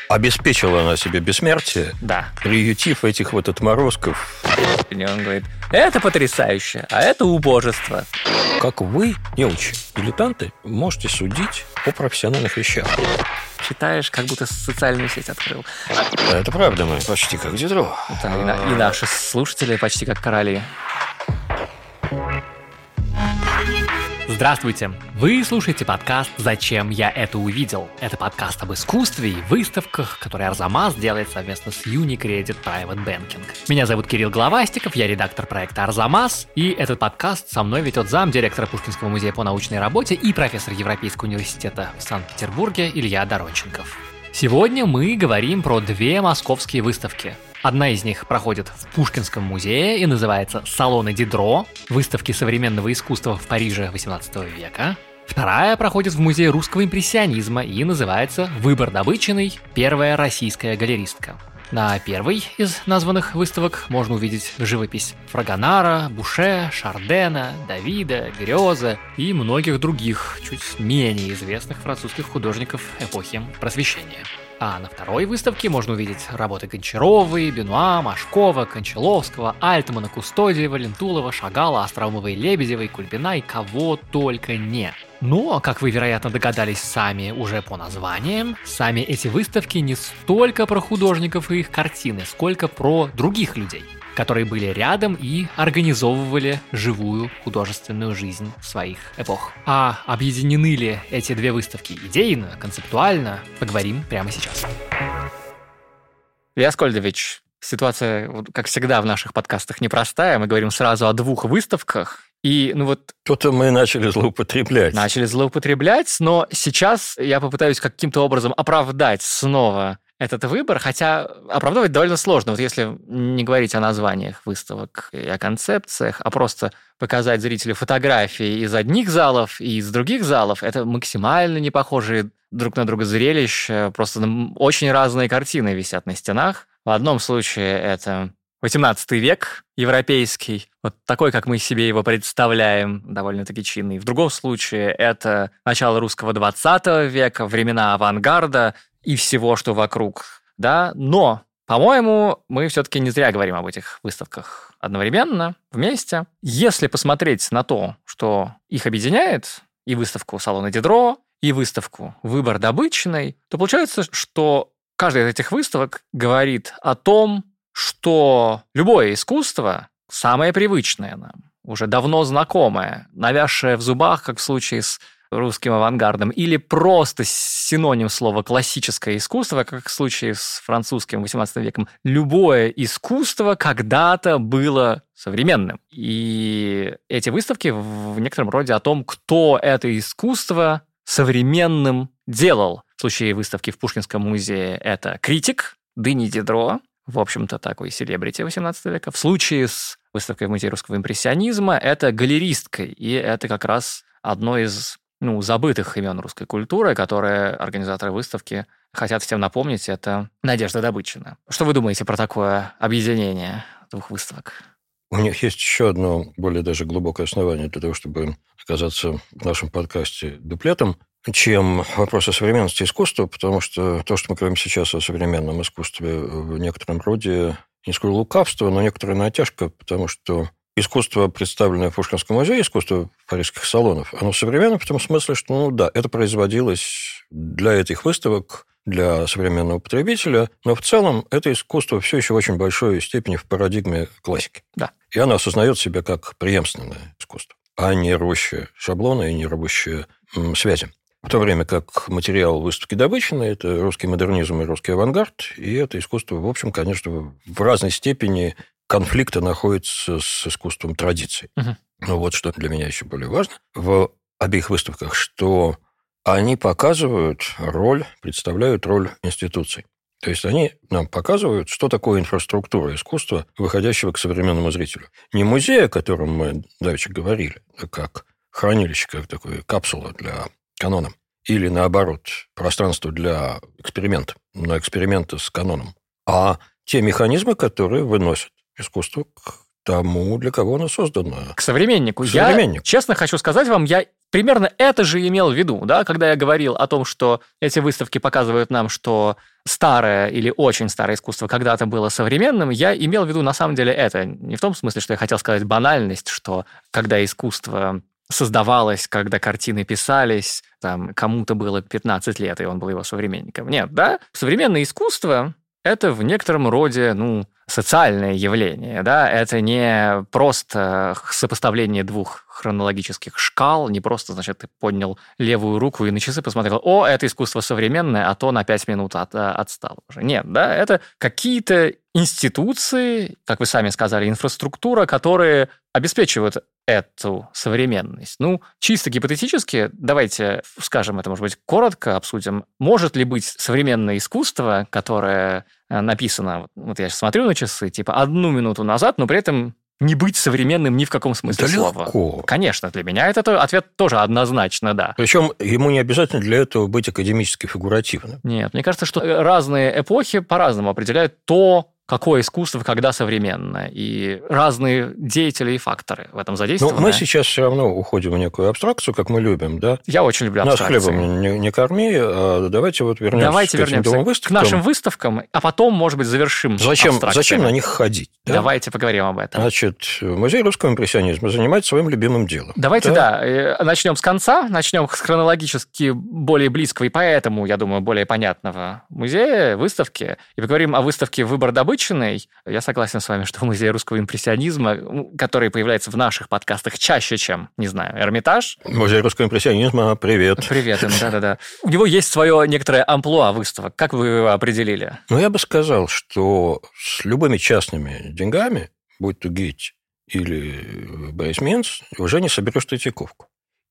Обеспечила она себе бессмертие, Да. приютив этих вот отморозков. И он говорит, это потрясающе, а это убожество. Как вы, неучи, дилетанты, можете судить о профессиональных вещах? Читаешь, как будто социальную сеть открыл. Это правда, мы почти как Дидро. Да, и наши слушатели почти как короли. Здравствуйте! Вы слушаете подкаст «Зачем я это увидел?». Это подкаст об искусстве и выставках, который Арзамас делает совместно с Unicredit Private Banking. Меня зовут Кирилл Головастиков, я редактор проекта «Арзамас», и этот подкаст со мной ведет замдиректора Пушкинского музея по научной работе и профессор Европейского университета в Санкт-Петербурге Илья Доронченков. Сегодня мы говорим про две московские выставки. Одна из них проходит в Пушкинском музее и называется «Салоны Дидро», выставки современного искусства в Париже XVIII века. Вторая проходит в Музее русского импрессионизма и называется «Выбор Добычиной. Первая российская галеристка». На первой из названных выставок можно увидеть живопись Фрагонара, Буше, Шардена, Давида, Грёза и многих других, чуть менее известных французских художников эпохи Просвещения. А на второй выставке можно увидеть работы Гончаровой, Бенуа, Машкова, Кончаловского, Альтмана, Кустодиева, Лентулова, Шагала, Остроумовой, Лебедевой, Кульбина и кого только не. Но, как вы, вероятно, догадались сами уже по названиям, сами эти выставки не столько про художников и их картины, сколько про других людей, которые были рядом и организовывали живую художественную жизнь своих эпох. А объединены ли эти две выставки идейно, концептуально, поговорим прямо сейчас. Илья Аскольдович, ситуация, как всегда в наших подкастах, непростая. Мы говорим сразу о двух выставках. И, То-то мы начали злоупотреблять. Но сейчас я попытаюсь каким-то образом оправдать снова этот выбор, хотя оправдывать довольно сложно. Вот если не говорить о названиях выставок и о концепциях, а просто показать зрителю фотографии из одних залов и из других залов, это максимально не похожие друг на друга зрелища, просто очень разные картины висят на стенах. В одном случае это XVIII век европейский, вот такой, как мы себе его представляем, довольно-таки чинный. В другом случае это начало русского XX века, времена авангарда и всего, что вокруг, да. Но, по-моему, мы все-таки не зря говорим об этих выставках одновременно, вместе. Если посмотреть на то, что их объединяет, и выставку «Салоны Дидро», и выставку «Выбор Добычиной», то получается, что каждая из этих выставок говорит о том, что любое искусство самое привычное нам, уже давно знакомое, навязшее в зубах, как в случае с русским авангардом, или просто синоним слова «классическое искусство», как в случае с французским XVIII веком. Любое искусство когда-то было современным. И эти выставки в некотором роде о том, кто это искусство современным делал. В случае выставки в Пушкинском музее это критик Дени Дидро, в общем-то, такой селебрити XVIII века. В случае с выставкой в Музее русского импрессионизма это галеристка, и это как раз одно из забытых имен русской культуры, которые организаторы выставки хотят всем напомнить, это Надежда Добычина. Что вы думаете про такое объединение двух выставок? У них есть еще одно более даже глубокое основание для того, чтобы оказаться в нашем подкасте дуплетом, чем вопрос о современности искусства, потому что то, что мы говорим сейчас о современном искусстве, в некотором роде не скажу лукавство, но некоторая натяжка, потому что искусство, представленное в Пушкинском музее, искусство парижских салонов, оно современное в том смысле, что, это производилось для этих выставок, для современного потребителя, но в целом это искусство все еще в очень большой степени в парадигме классики. Да. И оно осознает себя как преемственное искусство, а не рвущее шаблоны и не рвущее связи. В то время как материал выставки Добычиной – это русский модернизм и русский авангард, и это искусство, в общем, конечно, в разной степени конфликта находится с искусством традиций. Угу. Но вот что для меня еще более важно в обеих выставках, что они представляют роль институций. То есть они нам показывают, что такое инфраструктура искусства, выходящего к современному зрителю. Не музей, о котором мы давеча говорили, как хранилище, как такая капсула для канона, или, наоборот, пространство для эксперимента, но эксперимента с каноном, а те механизмы, которые выносят искусство к тому, для кого оно создано. К современнику. Я, честно хочу сказать вам, я примерно это же имел в виду, да, когда я говорил о том, что эти выставки показывают нам, что старое или очень старое искусство когда-то было современным, я имел в виду на самом деле это. Не в том смысле, что я хотел сказать банальность, что когда искусство создавалось, когда картины писались, там, кому-то было 15 лет, и он был его современником. Нет, да? Современное искусство – это в некотором роде, социальное явление, да? Это не просто сопоставление двух хронологических шкал, не просто, значит, ты поднял левую руку и на часы посмотрел, это искусство современное, а то на 5 минут отстал уже. Нет, да? Это какие-то институции, как вы сами сказали, инфраструктура, которые обеспечивают эту современность. Чисто гипотетически, давайте скажем это, может быть, коротко обсудим. Может ли быть современное искусство, которое написано, вот я сейчас смотрю на часы, типа 1 минуту назад, но при этом не быть современным ни в каком смысле слова? Легко. Конечно, для меня этот ответ тоже однозначно, да. Причем ему не обязательно для этого быть академически фигуративным. Нет, мне кажется, что разные эпохи по-разному определяют то, какое искусство, когда современное, и разные деятели и факторы в этом задействованы. Но мы сейчас все равно уходим в некую абстракцию, как мы любим, да? Я очень люблю абстракции. Нас хлебом не корми, а давайте вернемся к нашим выставкам, а потом, может быть, завершим абстракциями. Зачем на них ходить? Да? Давайте поговорим об этом. Значит, Музей русского импрессионизма занимается своим любимым делом. Давайте, начнем с конца, начнем с хронологически более близкого и поэтому, я думаю, более понятного музея, выставки, и поговорим о выставке «Выбор добычный». Я согласен с вами, что музей русского импрессионизма, который появляется в наших подкастах чаще, чем, не знаю, Эрмитаж. Музей русского импрессионизма, привет. Привет им, да-да-да. У него есть свое некоторое амплуа выставок. Как вы его определили? Я бы сказал, что с любыми частными деньгами, будь то Гетти или Борис Минц, уже не соберешь Третьяковку.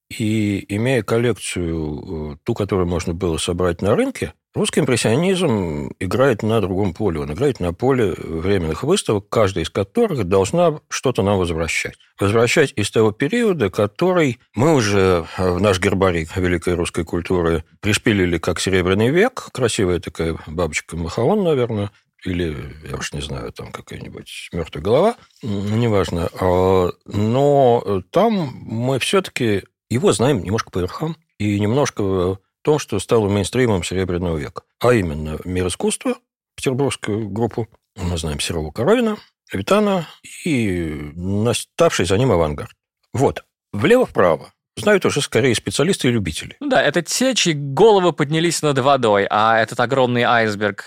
И имея коллекцию, ту, которую можно было собрать на рынке, русский импрессионизм играет на другом поле. Он играет на поле временных выставок, каждая из которых должна что-то нам возвращать. Возвращать из того периода, который мы уже в наш гербарий великой русской культуры пришпилили как Серебряный век. Красивая такая бабочка Махаон, наверное, или, я уж не знаю, там какая-нибудь мертвая голова, неважно. Но там мы все-таки его знаем немножко по верхам и немножко в том, что стало мейнстримом Серебряного века. А именно мир искусства, петербургскую группу, мы знаем Серова-Коровина, Левитана и наставший за ним авангард. Вот. Влево-вправо знают уже скорее специалисты и любители. Это те, чьи головы поднялись над водой, а этот огромный айсберг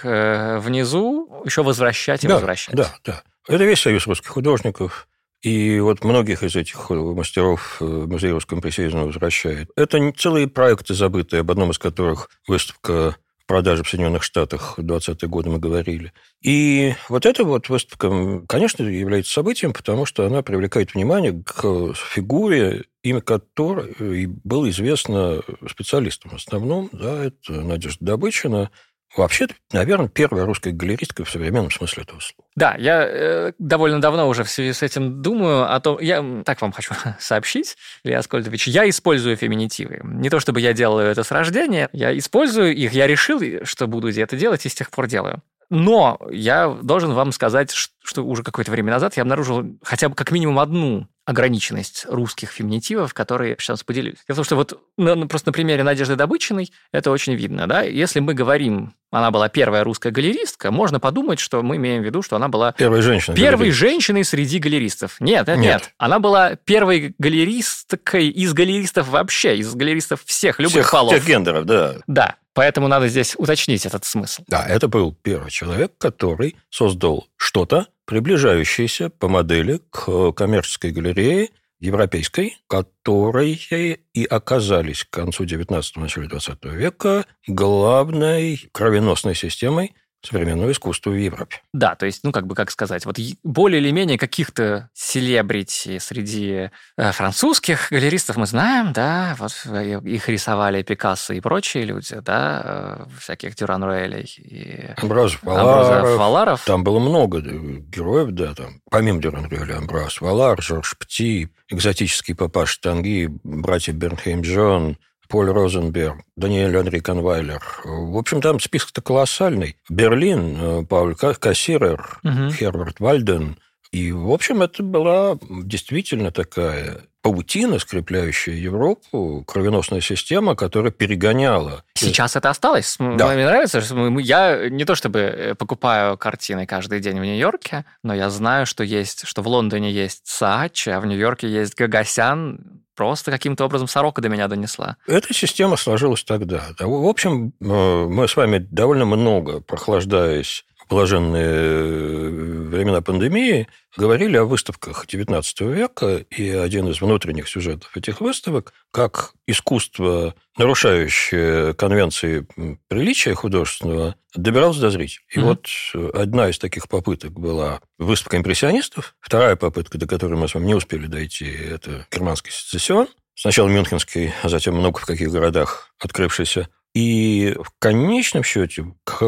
внизу еще возвращать и возвращать. Да. Это весь союз русских художников. И вот многих из этих мастеров Музей русского импрессионизма возвращает. Это целые проекты забытые, об одном из которых выставка в продаже в Соединенных Штатах в 20-е годы мы говорили. И вот эта вот выставка, конечно, является событием, потому что она привлекает внимание к фигуре, имя которой было известно специалистам. В основном, это Надежда Добычина. Вообще, наверное, первая русская галеристка в современном смысле этого слова. Да, я довольно давно уже в связи с этим думаю о том... Я так вам хочу сообщить, Илья Аскольдович, я использую феминитивы. Не то чтобы я делаю это с рождения, я использую их, я решил, что буду это делать, и с тех пор делаю. Но я должен вам сказать, что уже какое-то время назад я обнаружил хотя бы как минимум одну ограниченность русских феминитивов, которые сейчас поделюсь. Дело в том, что просто на примере Надежды Добычиной это очень видно. Да? Если мы говорим, она была первая русская галеристка, можно подумать, что мы имеем в виду, что она была первой женщиной среди галеристов. Нет. Она была первой галеристкой из галеристов вообще, из галеристов всех любых полов. Всех гендеров, да. Да. Поэтому надо здесь уточнить этот смысл. Да, это был первый человек, который создал что-то, приближающееся по модели к коммерческой галерее европейской, которые и оказались к концу XIX – начале XX века главной кровеносной системой современного искусства в Европе. Да, то есть, как сказать, вот более или менее каких-то селебрити среди французских галеристов мы знаем, да, вот их рисовали Пикассо и прочие люди, да, всяких Дюран-Руэлей и Амброзов Валаров. Там было много героев, да, там, помимо Дюран-Руэля, Амброзов Валар, Жорж Пти, экзотический папаша Танги, братья Бернхейм-Джон, Поль Розенберг, Даниэль Анри Канвайлер. В общем, там список-то колоссальный. Берлин, Пауль Кассирер, Херберт Вальден, И, в общем, это была действительно такая паутина, скрепляющая Европу, кровеносная система, которая перегоняла. Сейчас это осталось. Да. Мне нравится, что я не то чтобы покупаю картины каждый день в Нью-Йорке, но я знаю, что в Лондоне есть Саачи, а в Нью-Йорке есть Гагасян. Просто каким-то образом сорока до меня донесла. Эта система сложилась тогда. В общем, мы с вами довольно много, прохлаждаясь в блаженные времена пандемии, говорили о выставках XIX века, и один из внутренних сюжетов этих выставок, как искусство, нарушающее конвенции приличия художественного, добиралось до зрителей. И вот одна из таких попыток была выставка импрессионистов, вторая попытка, до которой мы с вами не успели дойти, это германский сецессион, сначала мюнхенский, а затем много в каких городах открывшийся. И в конечном счете к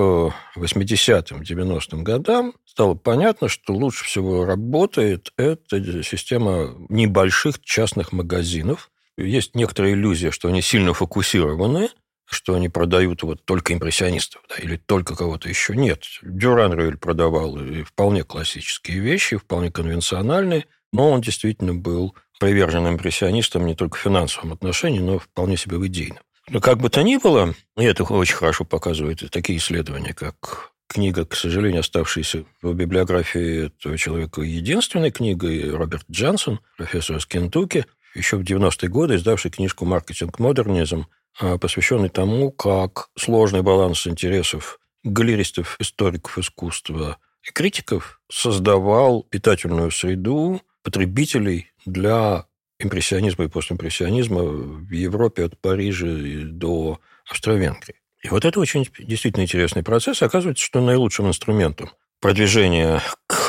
80-м, 90-м годам стало понятно, что лучше всего работает эта система небольших частных магазинов. Есть некоторая иллюзия, что они сильно фокусированы, что они продают вот только импрессионистов, да, или только кого-то еще. Нет. Дюран-Рюэль продавал и вполне классические вещи, вполне конвенциональные, но он действительно был привержен импрессионистам не только в финансовом отношении, но вполне себе в идейном. Но как бы то ни было, и это очень хорошо показывают такие исследования, как книга, к сожалению, оставшаяся в библиографии этого человека единственной книгой, Роберт Джонсон, профессор из Кентукки, еще в 90-е годы издавший книжку «Маркетинг модернизм», посвященный тому, как сложный баланс интересов галеристов, историков искусства и критиков создавал питательную среду потребителей для импрессионизма и постимпрессионизма в Европе от Парижа до Австро-Венгрии. И вот это очень действительно интересный процесс. Оказывается, что наилучшим инструментом продвижения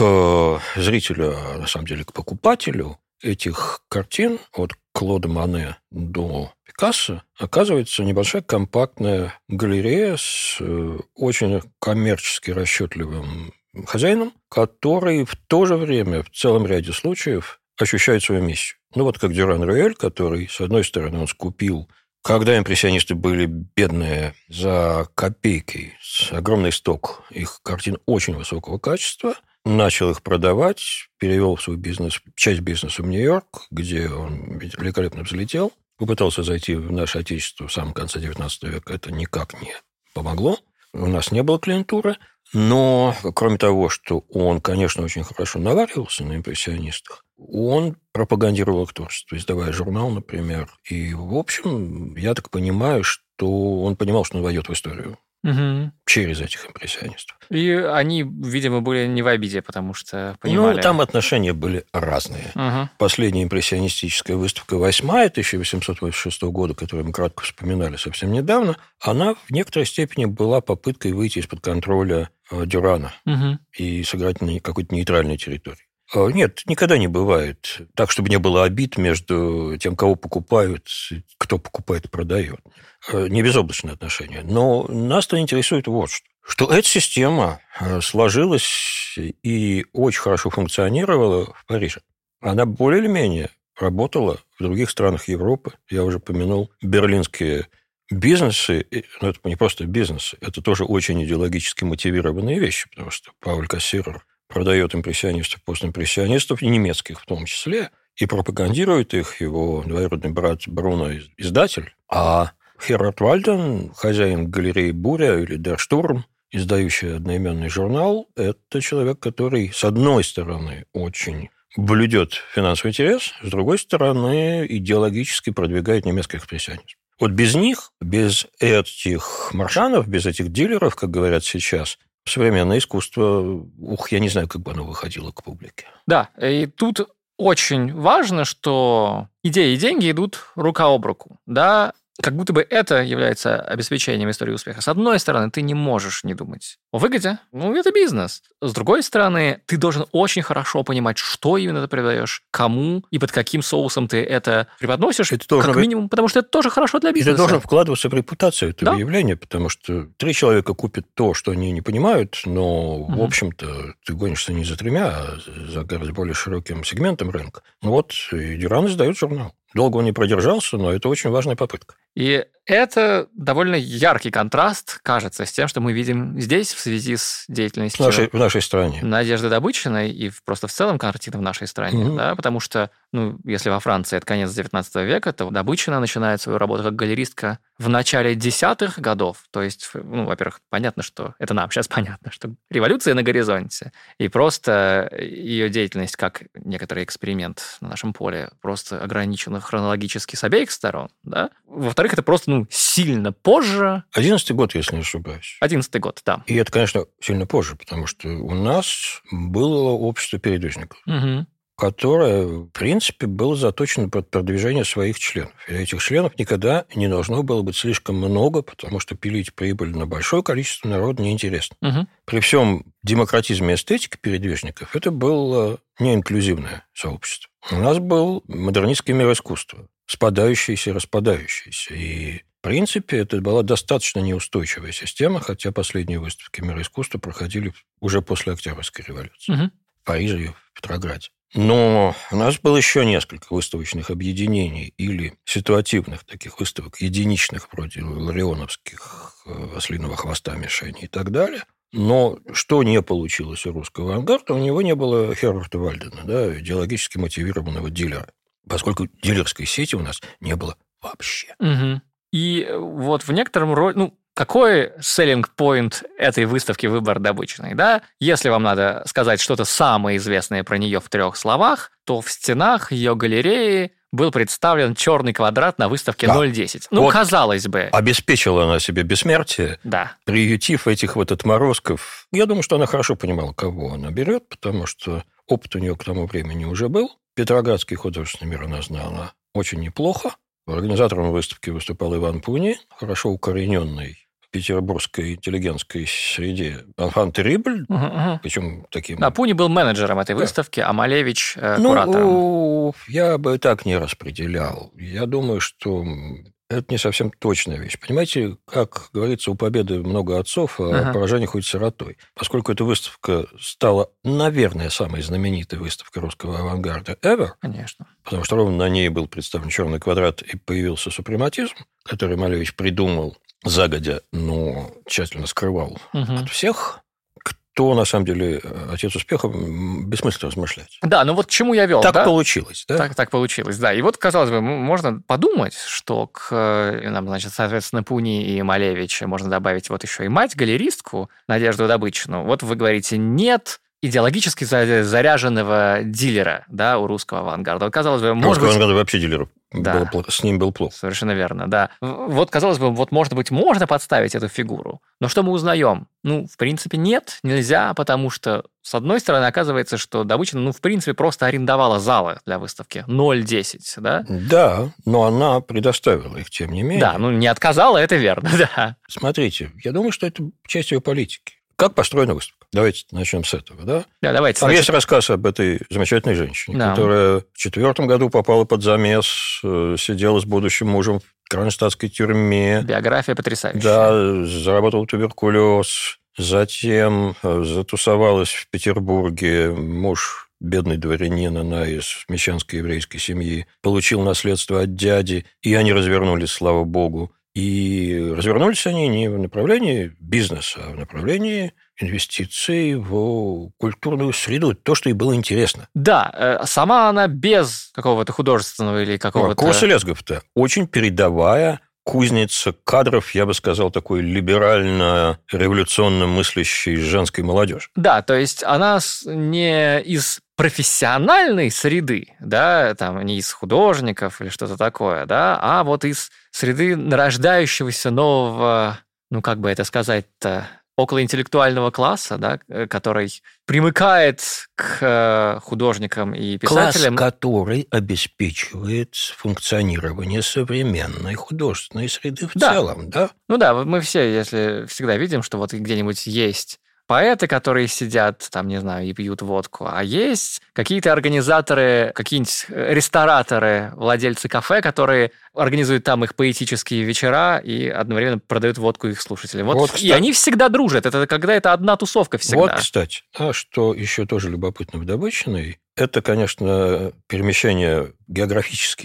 к зрителю, а на самом деле к покупателю этих картин от Клода Мане до Пикассо оказывается небольшая компактная галерея с очень коммерчески расчетливым хозяином, который в то же время в целом ряде случаев ощущает свою миссию. Ну, вот как Дюран-Рюэль, который, с одной стороны, он скупил, когда импрессионисты были бедные за копейки, с огромный сток их картин очень высокого качества, начал их продавать, перевел в свой бизнес, часть бизнеса в Нью-Йорк, где он великолепно взлетел, попытался зайти в наше отечество в самом конце XIX века, это никак не помогло, у нас не было клиентуры, но кроме того, что он, конечно, очень хорошо наваривался на импрессионистах, он пропагандировал их творчество, издавая журнал, например. И, в общем, я так понимаю, что он понимал, что он войдет в историю через этих импрессионистов. И они, видимо, были не в обиде, потому что понимали... Ну, там отношения были разные. Последняя импрессионистическая выставка 8-я 1886 года, которую мы кратко вспоминали совсем недавно, она в некоторой степени была попыткой выйти из-под контроля Дюрана и сыграть на какой-то нейтральной территории. Нет, никогда не бывает так, чтобы не было обид между тем, кого покупают, кто покупает и продает. Не безоблачные отношения. Но нас-то интересует вот что эта система сложилась и очень хорошо функционировала в Париже. Она более или менее работала в других странах Европы. Я уже помянул берлинские бизнесы, но это не просто бизнесы, это тоже очень идеологически мотивированные вещи, потому что Пауль Кассирер продает импрессионистов, постимпрессионистов, и немецких в том числе, и пропагандирует их его двоюродный брат Бруно, издатель. А Херард Вальден, хозяин галереи «Буря» или «Дер Штурм», издающий одноименный журнал, это человек, который, с одной стороны, очень блюдет финансовый интерес, с другой стороны, идеологически продвигает немецкий экспрессионизм. Вот без них, без этих маршанов, без этих дилеров, как говорят сейчас, современное искусство, я не знаю, как бы оно выходило к публике. Да, и тут очень важно, что идеи и деньги идут рука об руку, да, как будто бы это является обеспечением истории успеха. С одной стороны, ты не можешь не думать о выгоде, это бизнес. С другой стороны, ты должен очень хорошо понимать, что именно ты продаешь, кому и под каким соусом ты это преподносишь, это как минимум, потому что это тоже хорошо для бизнеса. Это должно вкладываться в репутацию этого явления, потому что 3 человека купят то, что они не понимают, но, в общем-то, ты гонишься не за 3, а за гораздо более широким сегментом рынка. Вот и Дюран издает журнал. Долго он не продержался, но это очень важная попытка. И это довольно яркий контраст, кажется, с тем, что мы видим здесь в связи с деятельностью в нашей стране. Надежды Добытчиной и просто в целом картина в нашей стране. Да? Потому что, если во Франции это конец XIX века, то Добытчина начинает свою работу как галеристка в начале 10-х годов. То есть, во-первых, понятно, что это нам сейчас понятно, что революция на горизонте, и просто ее деятельность как некоторый эксперимент на нашем поле просто ограничена хронологически с обеих сторон. Да? Во-вторых, это просто сильно позже. 11-й год, если не ошибаюсь. 11-й год, да. И это, конечно, сильно позже, потому что у нас было общество передвижников, которое, в принципе, было заточено под продвижение своих членов. И этих членов никогда не должно было быть слишком много, потому что пилить прибыль на большое количество народа неинтересно. При всем демократизме эстетики передвижников это было неинклюзивное сообщество. У нас был модернистский мир искусства, спадающийся и распадающийся. И, в принципе, это была достаточно неустойчивая система, хотя последние выставки мира искусства проходили уже после Октябрьской революции. В Париже и в Петрограде. Но у нас было еще несколько выставочных объединений или ситуативных таких выставок, единичных, вроде ларионовских, ослиного хвоста, мишени и так далее. Но что не получилось у русского авангарда, у него не было Херберта Вальдена, идеологически мотивированного дилера, поскольку дилерской сети у нас не было вообще. И вот в некотором роде... Какой selling point этой выставки «Выбор Добытчиной», да? Если вам надо сказать что-то самое известное про нее в 3 словах, то в стенах ее галереи был представлен черный квадрат на выставке 0.10. Казалось бы. Обеспечила она себе бессмертие, приютив этих отморозков. Я думаю, что она хорошо понимала, кого она берет, потому что опыт у нее к тому времени уже был. Петроградский художественный мир она знала очень неплохо. Организатором выставки выступал Иван Пуни, хорошо укорененный в петербургской интеллигентской среде enfant terrible, причем таким... Пуни был менеджером этой выставки, а Малевич куратором. Я бы так не распределял. Я думаю, что это не совсем точная вещь. Понимаете, как говорится, у победы много отцов, а поражение хоть сиротой. Поскольку эта выставка стала, наверное, самой знаменитой выставкой русского авангарда ever. Конечно. Потому что ровно на ней был представлен черный квадрат и появился супрематизм, который Малевич придумал загодя, но тщательно скрывал от всех. Кто, на самом деле, отец успеха, бессмысленно размышлять. Да, к чему я вел. Так получилось, да? Так получилось, да. И казалось бы, можно подумать, что соответственно, Пуни и Малевич можно добавить еще и мать-галеристку Надежду Добытчину. Вы говорите, нет идеологически заряженного дилера, у русского авангарда. Казалось бы, может быть... авангарда вообще дилеров. С ним был плохо. Совершенно верно, да. Казалось бы, может быть, можно подставить эту фигуру. Но что мы узнаем? В принципе, нет, нельзя, потому что, с одной стороны, оказывается, что Добытчина, в принципе, просто арендовала залы для выставки 0.10, да? Да, но она предоставила их, тем не менее. Да, не отказала, это верно, да. Смотрите, я думаю, что это часть ее политики. Как построена выставка? Давайте начнем с этого, да? Да, давайте. Там есть рассказ об этой замечательной женщине, которая в 4 году попала под замес, сидела с будущим мужем в кронштадтской тюрьме. Биография потрясающая. Да, заработала туберкулез, затем затусовалась в Петербурге. Муж, бедный дворянин, она из мещанской еврейской семьи, получил наследство от дяди, и они развернулись, слава богу. И развернулись они не в направлении бизнеса, а в направлении инвестиций в культурную среду, то, что ей было интересно. Да, сама она без какого-то художественного или какого-то... Курса Лесгов-то очень передовая кузница кадров, я бы сказал, такой либерально-революционно мыслящей женской молодежи. Да, то есть она не из профессиональной среды, да, не из художников или что-то такое, да, а из среды нарождающегося нового, как бы это сказать-то, околоинтеллектуального класса, да, который примыкает к художникам и писателям. Класс, который обеспечивает функционирование современной художественной среды в целом, да? Мы все, если всегда видим, что где-нибудь есть поэты, которые сидят, и пьют водку, а есть какие-то организаторы, какие-нибудь рестораторы, владельцы кафе, которые организуют там их поэтические вечера и одновременно продают водку их слушателям. И они всегда дружат. Это когда это одна тусовка всегда. Кстати, что еще тоже любопытно в Добытчиной, это, конечно, перемещения географические, да.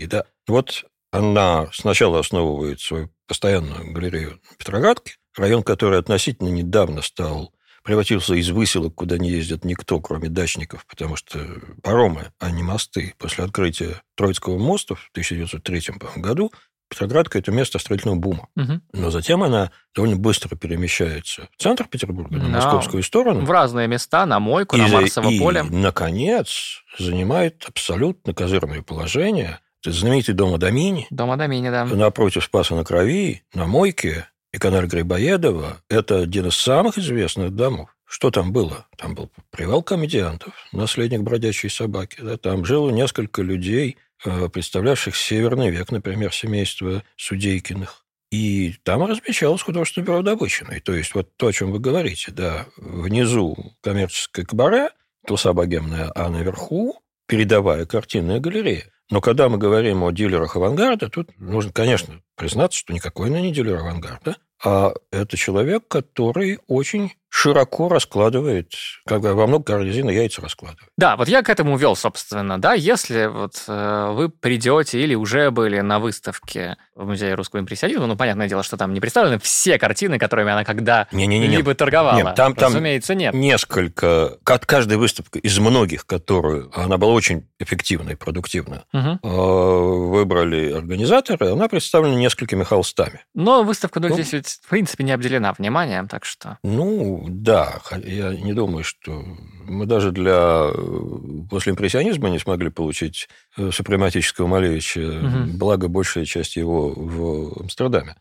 Вот она сначала основывает свою постоянную галерею в Петроградке, район, который относительно недавно превратился из выселок, куда не ездит никто, кроме дачников, потому что паромы, а не мосты. После открытия Троицкого моста в 1903 году Петроградка – это место строительного бума. Угу. Но затем она довольно быстро перемещается в центр Петербурга, на московскую сторону. В разные места, на Мойку, на Марсово поле. И, наконец, занимает абсолютно козырное положение. Это знаменитый дом Адамини. Дом Адамини, да. Напротив Спаса-на-Крови, на Мойке и канале Грибоедова. Это один из самых известных домов. Что там было? Там был привал комедиантов, наследник бродячей собаки. Да? Там жило несколько людей, представлявших Северный век, например, семейство Судейкиных. И там размещалось художественное бюро Добычиной. То есть вот то, о чем вы говорите, да, внизу коммерческое кабаре, туса богемная, а наверху передовая картинная галерея. Но когда мы говорим о дилерах авангарда, тут нужно, конечно, признаться, что никакой она не дилер авангарда, а это человек, который очень широко раскладывает, как во много корзин яйца раскладывает. Да, вот я к этому вел, собственно, да, если вот вы придете или уже были на выставке в Музее русского импрессионизма, ну, понятное дело, что там не представлены все картины, которыми она когда-либо торговала. Нет, там, разумеется, нет. Несколько, каждая выставка из многих, которую она была очень эффективна и продуктивна, выбрали организаторы, она представлена несколькими холстами. Но выставка 010 в принципе не обделена вниманием, так что... Ну, да, я не думаю, что мы даже для послеимпрессионизма не смогли получить супрематического Малевича, благо большая часть его в Амстердаме.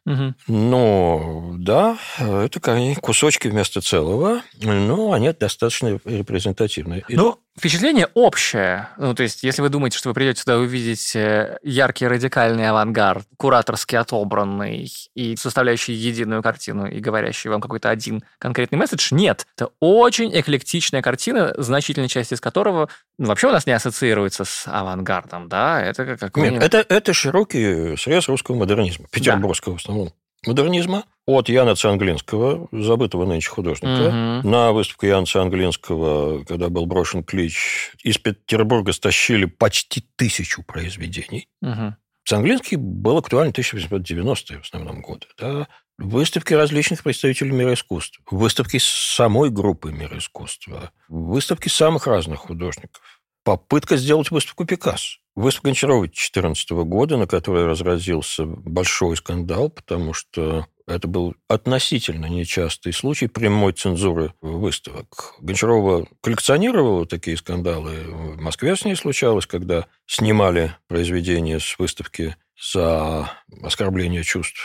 Но, да, это кусочки вместо целого, но они достаточно репрезентативные. Ну, впечатление общее. Ну, то есть, если вы думаете, что вы придете сюда увидеть яркий радикальный авангард, кураторски отобранный и составляющий единую картину и говорящий вам какой-то один конкретный месседж, нет. Это очень эклектичная картина, значительная часть из которого вообще у нас не ассоциируется с авангардом, да? Это какой-нибудь... Нет, это широкий срез русского модернизма, петербургского в основном. Модернизма от Яна Цианглинского, забытого нынче художника. На выставку Яна Цианглинского, когда был брошен клич, из Петербурга стащили почти 1000 произведений. Цианглинский был актуален в 1890-е в основном годы. Да? Выставки различных представителей мира искусства, выставки самой группы мира искусства, выставки самых разных художников. Попытка сделать выставку Пикассо. Выставка Гончарова 2014 года, на которой разразился большой скандал, потому что это был относительно нечастый случай прямой цензуры выставок. Гончарова коллекционировала такие скандалы. В Москве с ней случалось, когда снимали произведения с выставки за оскорбление чувств,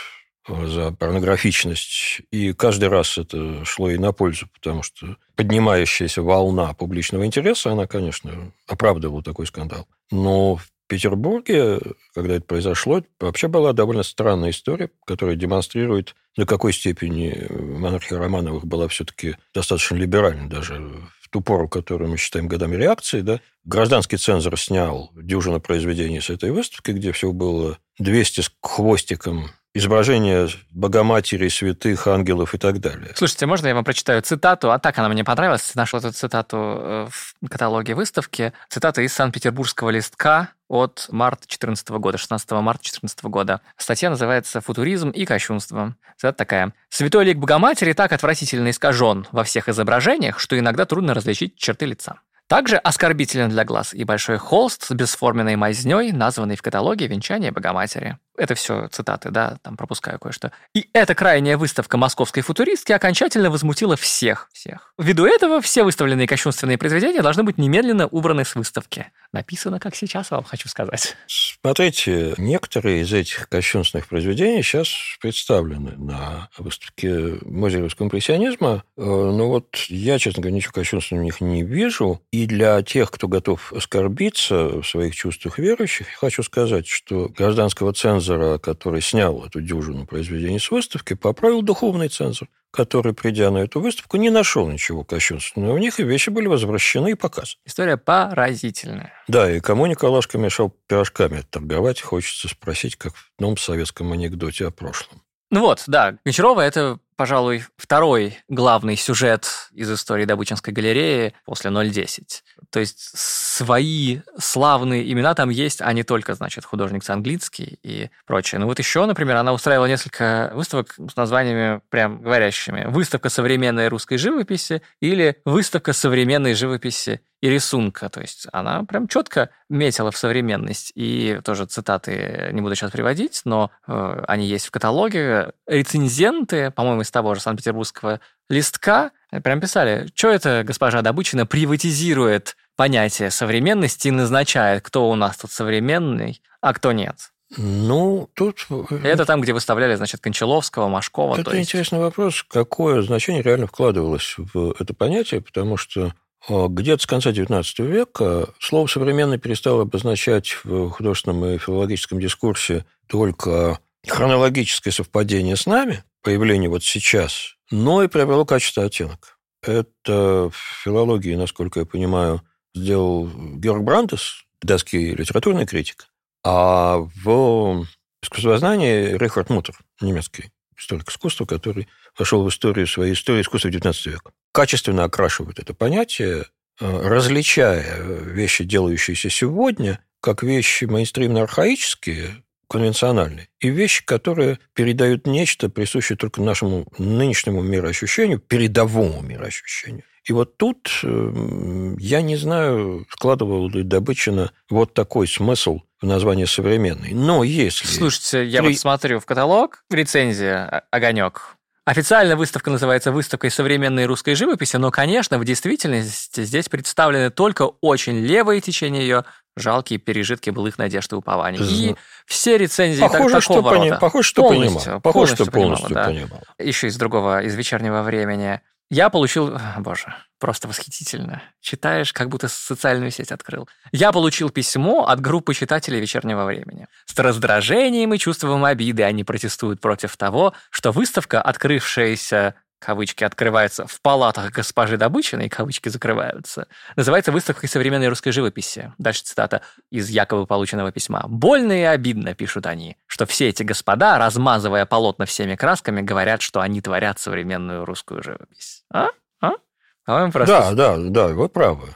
за порнографичность. И каждый раз это шло ей на пользу, потому что поднимающаяся волна публичного интереса, она, конечно, оправдывала такой скандал. Но в Петербурге, когда это произошло, это вообще была довольно странная история, которая демонстрирует, до какой степени монархия Романовых была все-таки достаточно либеральна даже в ту пору, которую мы считаем годами реакции. Да? Гражданский цензор снял дюжину произведений с этой выставки, где всего было 200 с хвостиком изображения Богоматери, святых, ангелов и так далее. Слушайте, можно я вам прочитаю цитату? А так она мне понравилась. Нашел эту цитату в каталоге выставки. Цитата из Санкт-Петербургского листка от марта 2014 года, 16 марта 2014 года. Статья называется «Футуризм и кощунство». Цитата такая. «Святой лик Богоматери так отвратительно искажен во всех изображениях, что иногда трудно различить черты лица. Также оскорбителен для глаз и большой холст с бесформенной мазнёй, названный в каталоге «Венчание Богоматери». Это все цитаты, да, там пропускаю кое-что. И эта крайняя выставка московской футуристки окончательно возмутила всех. Ввиду этого все выставленные кощунственные произведения должны быть немедленно убраны с выставки. Написано, как сейчас, вам хочу сказать. Смотрите, некоторые из этих кощунственных произведений сейчас представлены на выставке Музея русского импрессионизма. Но вот я, честно говоря, ничего кощунственного в них не вижу. И для тех, кто готов оскорбиться в своих чувствах верующих, я хочу сказать, что гражданского цензора, который снял эту дюжину произведений с выставки, поправил духовный цензор, который, придя на эту выставку, не нашел ничего кощунственного в них, и вещи были возвращены и показаны. История поразительная. Да, и кому Николашка мешал пирожками торговать, хочется спросить, как в одном советском анекдоте о прошлом. Ну вот, да, Гончарова – это, пожалуй, второй главный сюжет из истории Добычинской галереи после 010. То есть свои славные имена там есть, а не только, значит, художник Санглицкий и прочее. Ну вот еще, например, она устраивала несколько выставок с названиями прям говорящими. Выставка современной русской живописи или выставка современной живописи и рисунка. То есть она прям четко метила в современность. И тоже цитаты не буду сейчас приводить, но они есть в каталоге. Рецензенты, по-моему, из того же Санкт-Петербургского листка, прям писали, что это госпожа Добычина приватизирует понятие современности и назначает, кто у нас тут современный, а кто нет. Ну, тут... Это там, где выставляли, значит, Кончаловского, Машкова. Это интересный вопрос, какое значение реально вкладывалось в это понятие, потому что где-то с конца XIX века слово «современный» перестало обозначать в художественном и филологическом дискурсе только хронологическое совпадение с нами, появление вот сейчас, но и приобрело качественный оттенок. Это в филологии, насколько я понимаю, сделал Георг Брандес, датский литературный критик, а в искусствознании Рихард Муттер, немецкий историк искусства, который вошел в историю своей истории искусства XIX века. Качественно окрашивают это понятие, различая вещи, делающиеся сегодня, как вещи мейнстримно-архаические, конвенциональные, и вещи, которые передают нечто, присущее только нашему нынешнему мироощущению, передовому мироощущению. И вот тут, я не знаю, вкладывал ли Добычина вот такой смысл в название «современный». Но если... Слушайте, я вот смотрю в каталог, рецензия «Огонек». Официально выставка называется «Выставкой современной русской живописи», но, конечно, в действительности здесь представлены только очень левые течения ее, жалкие пережитки былых надежд и упований. И все рецензии такого рода. Похоже, что понимал. Похоже, что полностью понимал. Еще из другого, из «Вечернего времени». Я получил... Боже, просто восхитительно. Читаешь, как будто социальную сеть открыл. Я получил письмо от группы читателей «Вечернего времени». С раздражением и чувством обиды они протестуют против того, что выставка, открывшаяся, кавычки, открывается в палатах госпожи Добычиной, кавычки закрываются, называется «Выставкой современной русской живописи». Дальше цитата из якобы полученного письма. «Больно и обидно», пишут они, «что все эти господа, размазывая полотна всеми красками, говорят, что они творят современную русскую живопись». Да, вы правы.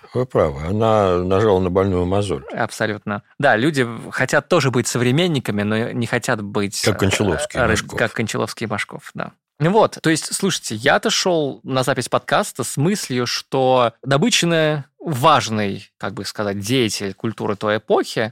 Она нажала на больную мозоль. Абсолютно. Да, люди хотят тоже быть современниками, но не хотят быть... Как Кончаловский и Машков. Как Кончаловский и Машков, да. Вот, то есть, слушайте, я-то шел на запись подкаста с мыслью, что Добычина важный, как бы сказать, деятель культуры той эпохи,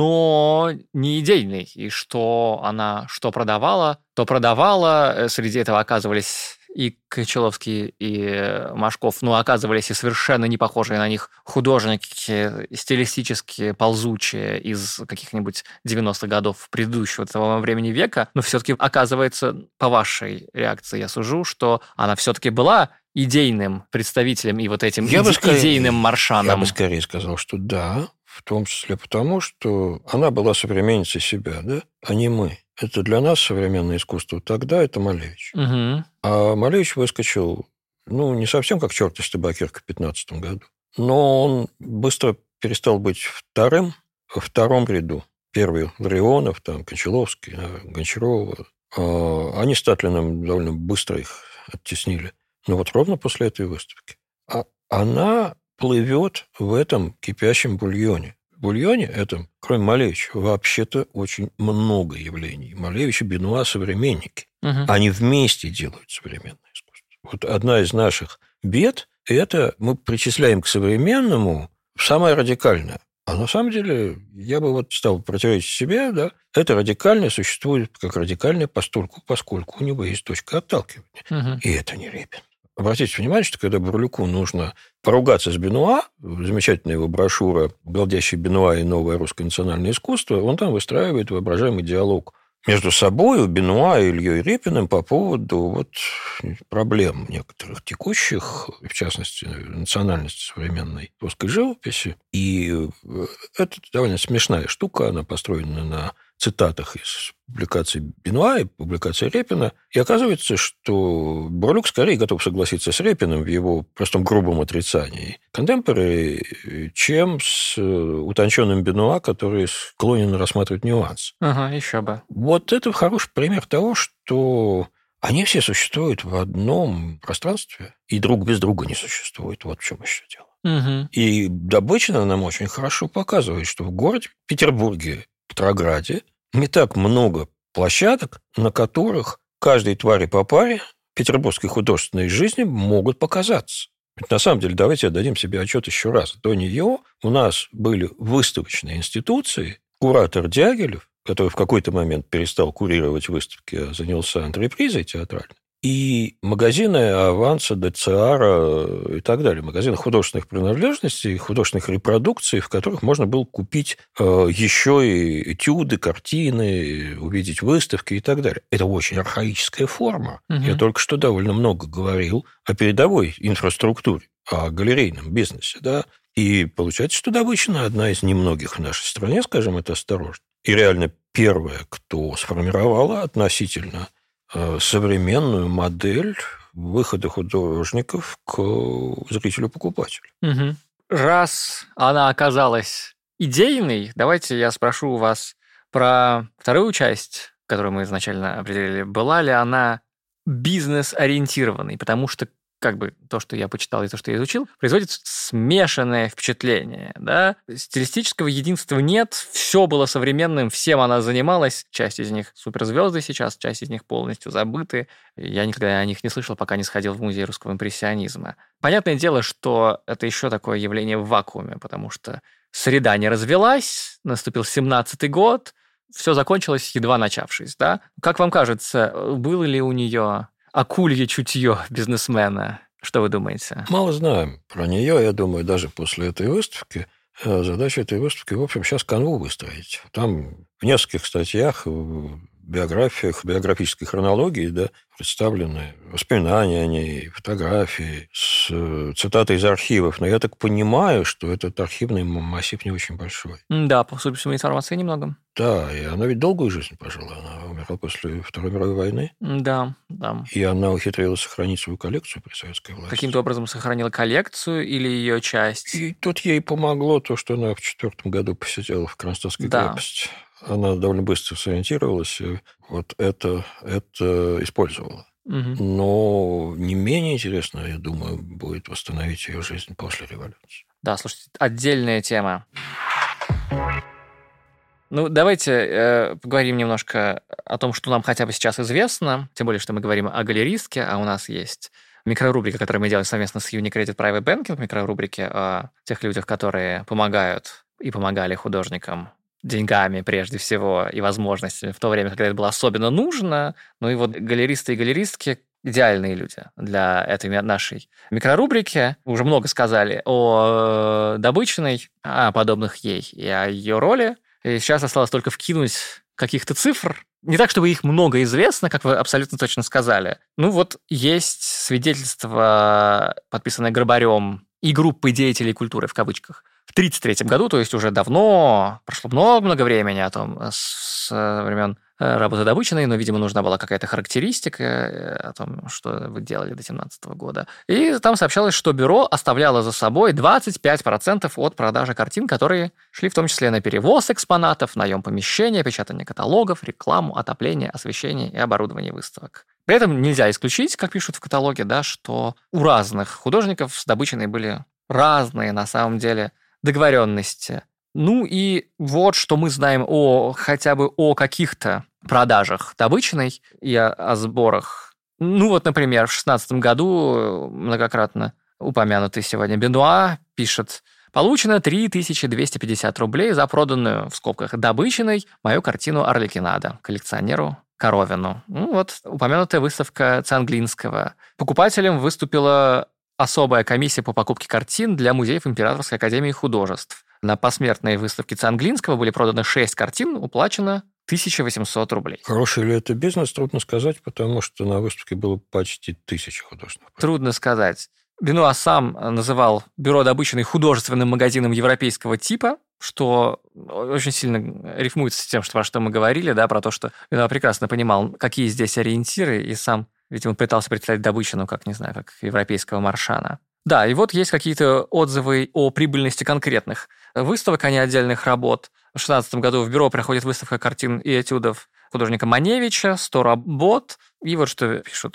но не идейный, и что она что продавала, то продавала, среди этого оказывались и Кончаловский, и Машков, ну, оказывались и совершенно не похожие на них художники, стилистически ползучие из каких-нибудь 90-х годов предыдущего того времени века, но все-таки оказывается, по вашей реакции я сужу, что она все-таки была идейным представителем и вот этим идейным маршаном. Я бы скорее сказал, что да, в том числе потому, что она была современницей себя, да, а не мы. Это для нас современное искусство. Тогда это Малевич. Угу. А Малевич выскочил, не совсем как черт из табакерки в 15 году, но он быстро перестал быть вторым, во втором ряду. Первый Ларионов, там, Кончаловский, Гончарова. Они с Татлиным довольно быстро их оттеснили. Но вот ровно после этой выставки. А она плывет в этом кипящем бульоне. В бульоне этом, кроме Малевича, вообще-то очень много явлений. Малевич и Бенуа – современники. Угу. Они вместе делают современное искусство. Вот одна из наших бед – это мы причисляем к современному самое радикальное. А на самом деле, я бы вот стал противоречить себе, да, это радикальное существует как радикальное поскольку у него есть точка отталкивания. Угу. И это не Репин. Обратите внимание, что когда Бурлюку нужно поругаться с Бенуа, замечательная его брошюра «Голдящий Бенуа и новое русское национальное искусство», он там выстраивает воображаемый диалог между собой, Бенуа и Ильей Репиным по поводу проблем некоторых текущих, в частности, национальности современной русской живописи. И это довольно смешная штука, она построена на цитатах из публикаций Бенуа и публикаций Репина. И оказывается, что Бурлюк скорее готов согласиться с Репиным в его простом грубом отрицании контемпорари, чем с утонченным Бенуа, который склонен рассматривать нюанс. Ага, еще бы. Вот это хороший пример того, что они все существуют в одном пространстве, и друг без друга не существует. Вот в чем еще дело. Мгм. И Добычина нам очень хорошо показывает, что в городе Петербурге, Петрограде не так много площадок, на которых каждой твари по паре петербургской художественной жизни могут показаться. Ведь на самом деле, давайте отдадим себе отчет еще раз. До нее у нас были выставочные институции, куратор Дягилев, который в какой-то момент перестал курировать выставки, а занялся антрепризой театральной, и магазины Аванса, ДЦАРа и так далее. Магазины художественных принадлежностей, художественных репродукций, в которых можно было купить еще и этюды, картины, увидеть выставки и так далее. Это очень архаическая форма. Мгм. Я только что довольно много говорил о передовой инфраструктуре, о галерейном бизнесе. Да? И получается, что Добычина одна из немногих в нашей стране, скажем это осторожно, и реально первая, кто сформировала относительно современную модель выхода художников к зрителю-покупателю. Мгм. Раз она оказалась идейной, давайте я спрошу у вас про вторую часть, которую мы изначально определили. Была ли она бизнес-ориентированной? Потому что как бы то, что я почитал и то, что я изучил, производит смешанное впечатление. Да? Стилистического единства нет, все было современным, всем она занималась. Часть из них суперзвезды сейчас, часть из них полностью забыты. Я никогда о них не слышал, пока не сходил в музей русского импрессионизма. Понятное дело, что это еще такое явление в вакууме, потому что среда не развелась, наступил 17-й год, все закончилось, едва начавшись. Да? Как вам кажется, было ли у нее акулье чутье бизнесмена? Что вы думаете? Мало знаем про нее. Я думаю, даже после этой выставки задача этой выставки, в общем, сейчас канву выстроить. Там в нескольких статьях, в биографиях, биографической хронологии, да, представлены воспоминания о ней, фотографии с цитатой из архивов. Но я так понимаю, что этот архивный массив не очень большой. Да, по сути, информации немного. Да, и она ведь долгую жизнь прожила. Она умерла после Второй мировой войны. Да, да. И она ухитрилась сохранить свою коллекцию при советской власти. Каким-то образом сохранила коллекцию или ее часть? И тут ей помогло то, что она в 2004 году посетила в Кронштадтскую крепость. Она довольно быстро сориентировалась, и вот это использовала. Мгм. Но не менее интересно, я думаю, будет восстановить ее жизнь после революции. Да, слушайте, отдельная тема. Ну, давайте поговорим немножко о том, что нам хотя бы сейчас известно, тем более, что мы говорим о галеристке, а у нас есть микрорубрика, которую мы делаем совместно с Unicredit Private Banking, микрорубрики о тех людях, которые помогают и помогали художникам деньгами прежде всего и возможностями в то время, когда это было особенно нужно. Ну и вот галеристы и галеристки – идеальные люди для этой нашей микрорубрики. Вы уже много сказали о Добычиной, о подобных ей и о ее роли. И сейчас осталось только вкинуть каких-то цифр. Не так, чтобы их много известно, как вы абсолютно точно сказали. Ну вот есть свидетельство, подписанное Грабарем и группой деятелей культуры, в кавычках, в 1933 году, то есть уже давно, прошло много-много времени с времен работы Добычиной, но, видимо, нужна была какая-то характеристика о том, что вы делали до 2017 года. И там сообщалось, что бюро оставляло за собой 25% от продажи картин, которые шли в том числе на перевоз экспонатов, наем помещения, печатание каталогов, рекламу, отопление, освещение и оборудование выставок. При этом нельзя исключить, как пишут в каталоге, да, что у разных художников с Добычиной были разные, на самом деле, договоренности. Ну и вот что мы знаем хотя бы о каких-то продажах Добычиной и о сборах. Ну вот, например, в 2016 году многократно упомянутый сегодня Бенуа пишет: получено 3250 рублей за проданную, в скобках, Добычиной, мою картину «Арлекинада» коллекционеру Коровину. Ну вот, упомянутая выставка Цианглинского. Покупателем выступила особая комиссия по покупке картин для музеев Императорской академии художеств. На посмертной выставке Цианглинского были проданы 6 картин, уплачено 1800 рублей. Хороший ли это бизнес, трудно сказать, потому что на выставке было почти 1000 художников. Трудно сказать. Бенуа сам называл бюро Добычиной художественным магазином европейского типа, что очень сильно рифмуется с тем, про что мы говорили, да, про то, что Бенуа прекрасно понимал, какие здесь ориентиры, и сам, видимо, пытался представить Добычину как, не знаю, как европейского Маршана. Да, и вот есть какие-то отзывы о прибыльности конкретных выставок, а не отдельных работ. В 2016 году в бюро проходит выставка картин и этюдов художника Маневича, 100 работ. И вот что пишут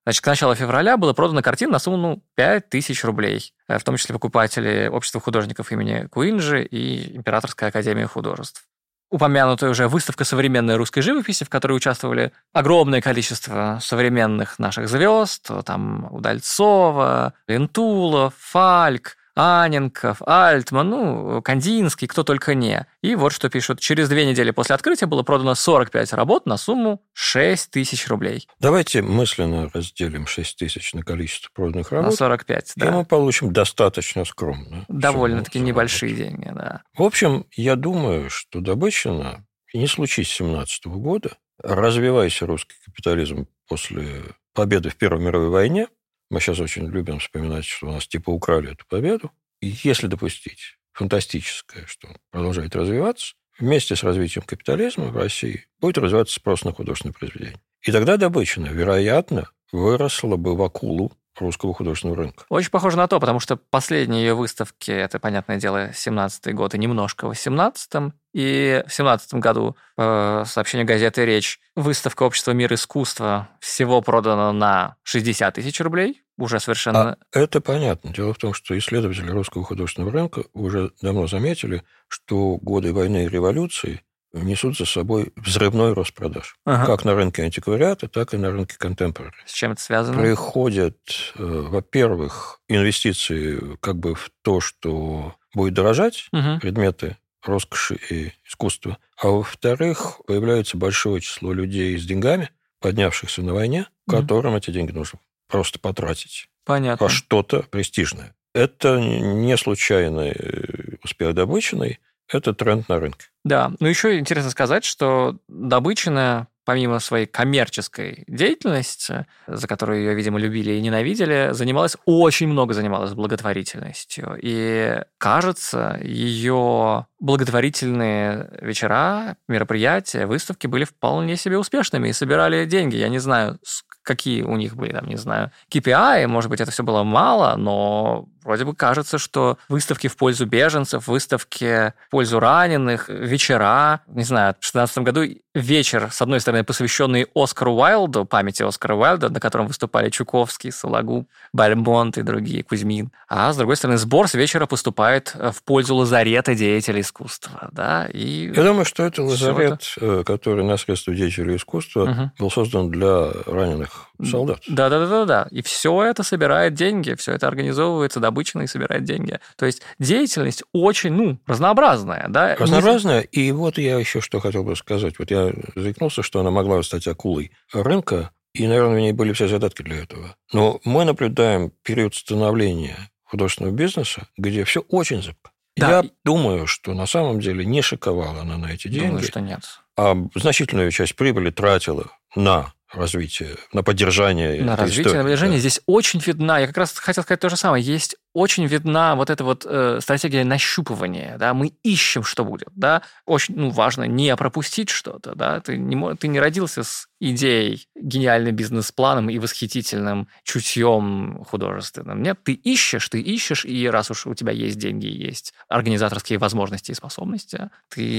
Значит, к началу февраля было продано картин на сумму 5000 рублей, в том числе покупатели Общества художников имени Куинджи и Императорская академия художеств. Упомянутая уже выставка современной русской живописи, в которой участвовали огромное количество современных наших звезд, там Удальцова, Лентулов, Фальк, Анненков, Альтман, Кандинский, кто только не. И вот что пишут. Через 2 недели после открытия было продано 45 работ на сумму 6000 рублей. Давайте мысленно разделим 6000 на количество проданных работ. На 45, да. И мы получим достаточно скромно. Довольно-таки небольшие деньги, да. В общем, я думаю, что Добытчина, и не случись 17 года, развиваясь русский капитализм после победы в Первой мировой войне, мы сейчас очень любим вспоминать, что у нас типа украли эту победу. И если допустить фантастическое, что он продолжает развиваться, вместе с развитием капитализма в России будет развиваться спрос на художественное произведение. И тогда Добытчина, вероятно, выросла бы в акулу русского художественного рынка. Очень похоже на то, потому что последние ее выставки, это, понятное дело, 17-й год и немножко в 18-м. И в 17-м году, по сообщению газеты «Речь», выставка Общества «Мир искусства» всего продана на 60 тысяч рублей. Уже совершенно... Это понятно. Дело в том, что исследователи русского художественного рынка уже давно заметили, что годы войны и революции несут за собой взрывной рост продаж. Как на рынке антиквариата, так и на рынке контемпорари. С чем это связано? Приходят, во-первых, инвестиции как бы в то, что будет дорожать предметы роскоши и искусства, а во-вторых, появляется большое число людей с деньгами, поднявшихся на войне, которым эти деньги нужно просто потратить. Понятно. А что-то престижное. Это не случайный успех Добытчиной, это тренд на рынке. Да, но еще интересно сказать, что Добытчина, помимо своей коммерческой деятельности, за которую ее, видимо, любили и ненавидели, очень много занималась благотворительностью. И, кажется, ее благотворительные вечера, мероприятия, выставки были вполне себе успешными и собирали деньги. Я не знаю, какие у них были, там, не знаю, KPI, может быть, это все было мало, но вроде бы кажется, что выставки в пользу беженцев, выставки в пользу раненых, вечера, не знаю, в 2016 году вечер, с одной стороны, посвященный Оскару Уайлду, памяти Оскара Уайлда, на котором выступали Чуковский, Сологуб, Бальмонт и другие, Кузьмин. А с другой стороны, сбор с вечера поступает в пользу лазарета деятелей искусства. Да? И я думаю, что это лазарет, который на средства деятелей искусства был создан для раненых солдат. Да. И все это собирает деньги, все это организовывается Добытчиной и собирает деньги. То есть деятельность очень, разнообразная. Да? Разнообразная. И вот я еще что хотел бы сказать. Вот я заикнулся, что она могла стать акулой рынка, и, наверное, у нее были все задатки для этого. Но мы наблюдаем период становления художественного бизнеса, где все очень зыбко. Да. Я думаю, что на самом деле не шиковала она на эти деньги. Думаю, что нет. А значительную часть прибыли тратила на развитие, на поддержание. На развитие, на поддержание. Да. Здесь очень видна, я как раз хотел сказать то же самое, есть очень видна вот эта вот стратегия нащупывания, да, мы ищем, что будет, да, очень важно не пропустить что-то, да, ты не родился с идеей, гениальным бизнес-планом и восхитительным чутьем художественным, нет, ты ищешь, и раз уж у тебя есть деньги, есть организаторские возможности и способности,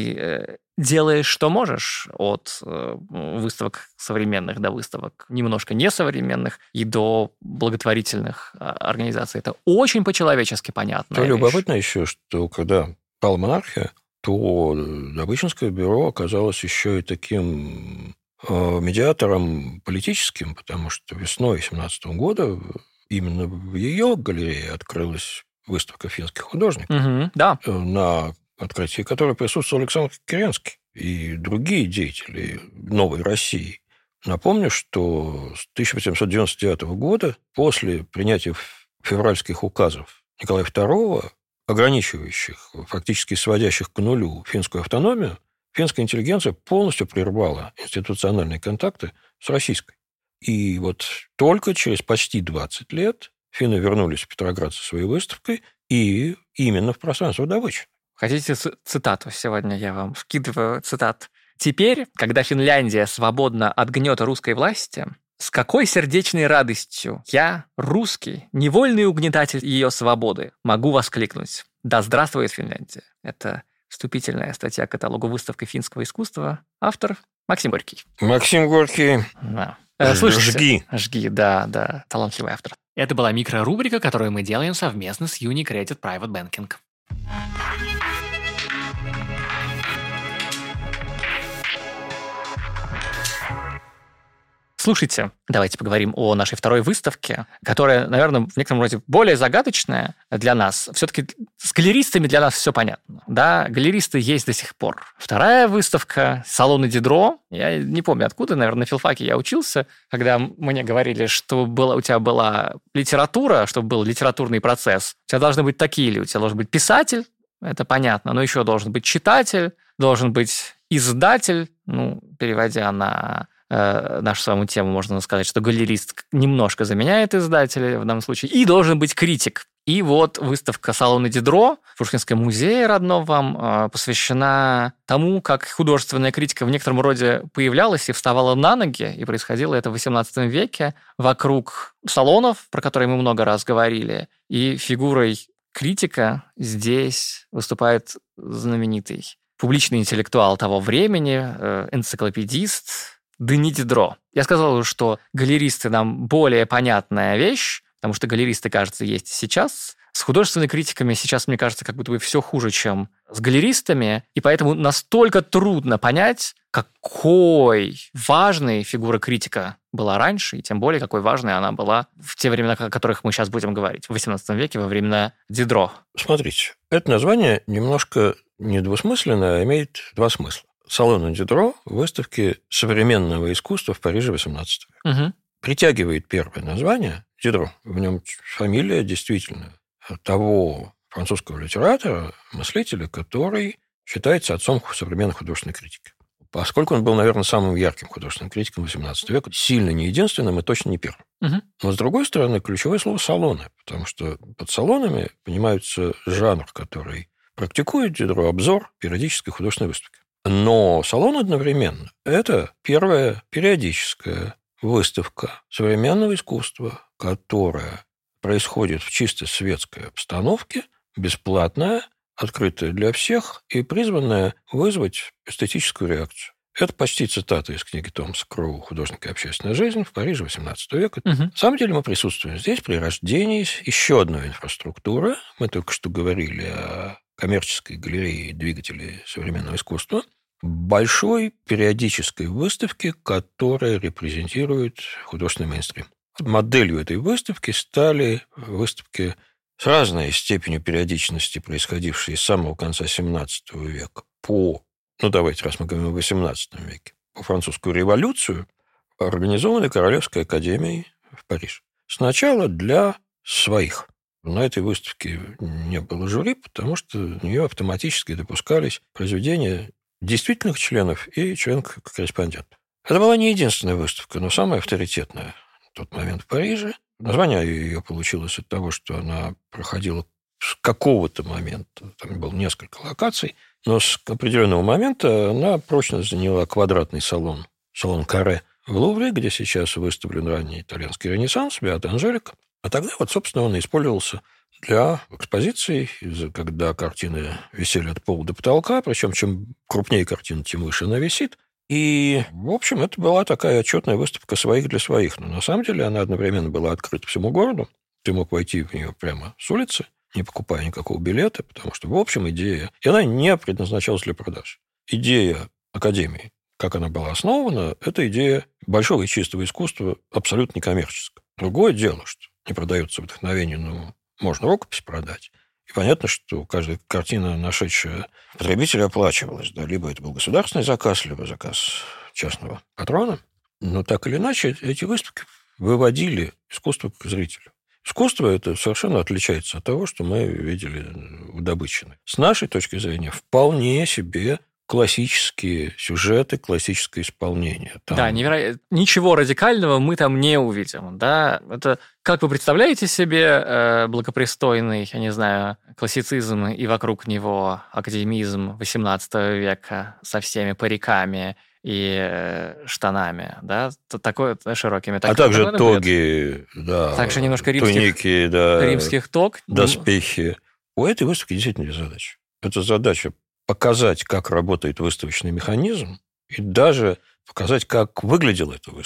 ты делаешь, что можешь, от выставок современных до выставок немножко несовременных и до благотворительных организаций. Это очень по-человечески понятно. То любопытно еще, что когда пала монархия, то Добытчинское бюро оказалось еще и таким медиатором политическим, потому что весной 2017 года именно в ее галерее открылась выставка финских художников, да. На открытии которой присутствовал Александр Керенский и другие деятели новой России. Напомню, что с 1899 года, после принятия февральских указов Николая II, ограничивающих, фактически сводящих к нулю финскую автономию, финская интеллигенция полностью прервала институциональные контакты с российской. И вот только через почти 20 лет финны вернулись в Петроград со своей выставкой, и именно в пространство Добытчины. Хотите цитату? Сегодня я вам вкидываю цитат. «Теперь, когда Финляндия свободна от гнета русской власти, с какой сердечной радостью я, русский, невольный угнетатель ее свободы, могу воскликнуть: да здравствует Финляндия!» Это вступительная статья к каталогу выставки финского искусства. Автор Максим Горький. Максим Горький. Да. Слушайте, жги, да, талантливый автор. Это была микрорубрика, которую мы делаем совместно с UniCredit Private Banking. Слушайте, давайте поговорим о нашей второй выставке, которая, наверное, в некотором роде более загадочная для нас. Все-таки с галеристами для нас все понятно. Да, галеристы есть до сих пор. Вторая выставка «Салоны Дидро». Я не помню, откуда, наверное, на филфаке я учился, когда мне говорили, что у тебя была литература, чтобы был литературный процесс. У тебя должны быть такие люди. У тебя должен быть писатель, это понятно, но еще должен быть читатель, должен быть издатель, переводя на нашу самую тему, можно сказать, что галерист немножко заменяет издателя в данном случае, и должен быть критик. И вот выставка «Салоны Дидро» в Пушкинском музее родном вам посвящена тому, как художественная критика в некотором роде появлялась и вставала на ноги, и происходило это в XVIII веке вокруг салонов, про которые мы много раз говорили, и фигурой критика здесь выступает знаменитый публичный интеллектуал того времени, энциклопедист Дени Дидро. Я сказал, что галеристы нам более понятная вещь, потому что галеристы, кажется, есть сейчас. С художественными критиками сейчас, мне кажется, как будто бы все хуже, чем с галеристами, и поэтому настолько трудно понять, какой важной фигура критика была раньше, и тем более, какой важной она была в те времена, о которых мы сейчас будем говорить, в XVIII веке, во времена Дидро. Смотрите, это название немножко недвусмысленное, а имеет два смысла. «Салоны Дидро» – выставки современного искусства в Париже XVIII века. Угу. Притягивает первое название Дидро. В нем фамилия действительно того французского литератора, мыслителя, который считается отцом современной художественной критики. Поскольку он был, наверное, самым ярким художественным критиком XVIII века, сильно не единственным и точно не первым. Угу. Но, с другой стороны, ключевое слово «салоны», потому что под салонами понимается жанр, который практикует Дидро, обзор периодической художественной выставки. Но салон одновременно – это первая периодическая выставка современного искусства, которая происходит в чисто светской обстановке, бесплатная, открытая для всех и призванная вызвать эстетическую реакцию. Это почти цитата из книги Томаса Кроу «Художник и общественная жизнь» в Париже XVIII века. Угу. На самом деле мы присутствуем здесь при рождении еще одной инфраструктуры. Мы только что говорили о коммерческой галерее двигателей современного искусства, большой периодической выставки, которая репрезентирует художественный мейнстрим. Моделью этой выставки стали выставки с разной степенью периодичности, происходившие с самого конца XVII века по, давайте, раз мы говорим о XVIII веке, по французскую революцию, организованы Королевской академией в Париже. Сначала для своих. На этой выставке не было жюри, потому что в нее автоматически допускались произведения действительных членов и членов-корреспондентов. Это была не единственная выставка, но самая авторитетная в тот момент в Париже. Название ее получилось от того, что она проходила с какого-то момента, там было несколько локаций, но с определенного момента она прочно заняла квадратный салон Каре в Лувре, где сейчас выставлен ранний итальянский ренессанс, Беата Анжелика. А тогда, собственно, он использовался для экспозиций, когда картины висели от пола до потолка, причем чем крупнее картина, тем выше она висит. И, в общем, это была такая отчетная выставка своих для своих. Но на самом деле она одновременно была открыта всему городу. Ты мог войти в нее прямо с улицы, не покупая никакого билета, потому что, в общем, идея... И она не предназначалась для продаж. Идея Академии, как она была основана, это идея большого и чистого искусства, абсолютно некоммерческого. Другое дело, что не продается вдохновение, но можно рукопись продать. И понятно, что каждая картина, нашедшая потребителя, оплачивалась. Да? Либо это был государственный заказ, либо заказ частного патрона. Но так или иначе, эти выставки выводили искусство к зрителю. Искусство это совершенно отличается от того, что мы видели в Добытчино. С нашей точки зрения, вполне себе классические сюжеты, классическое исполнение. Там... Да, ничего радикального мы там не увидим. Да? Это, как вы представляете себе благопристойный, я не знаю, классицизм и вокруг него академизм XVIII века со всеми париками и штанами, да, такое широкими. А также тоги, да, также немножко туники, да, римских тог. Доспехи. У этой выставки действительно есть задача. Это задача показать, как работает выставочный механизм, и даже показать, как выглядела эта выставка.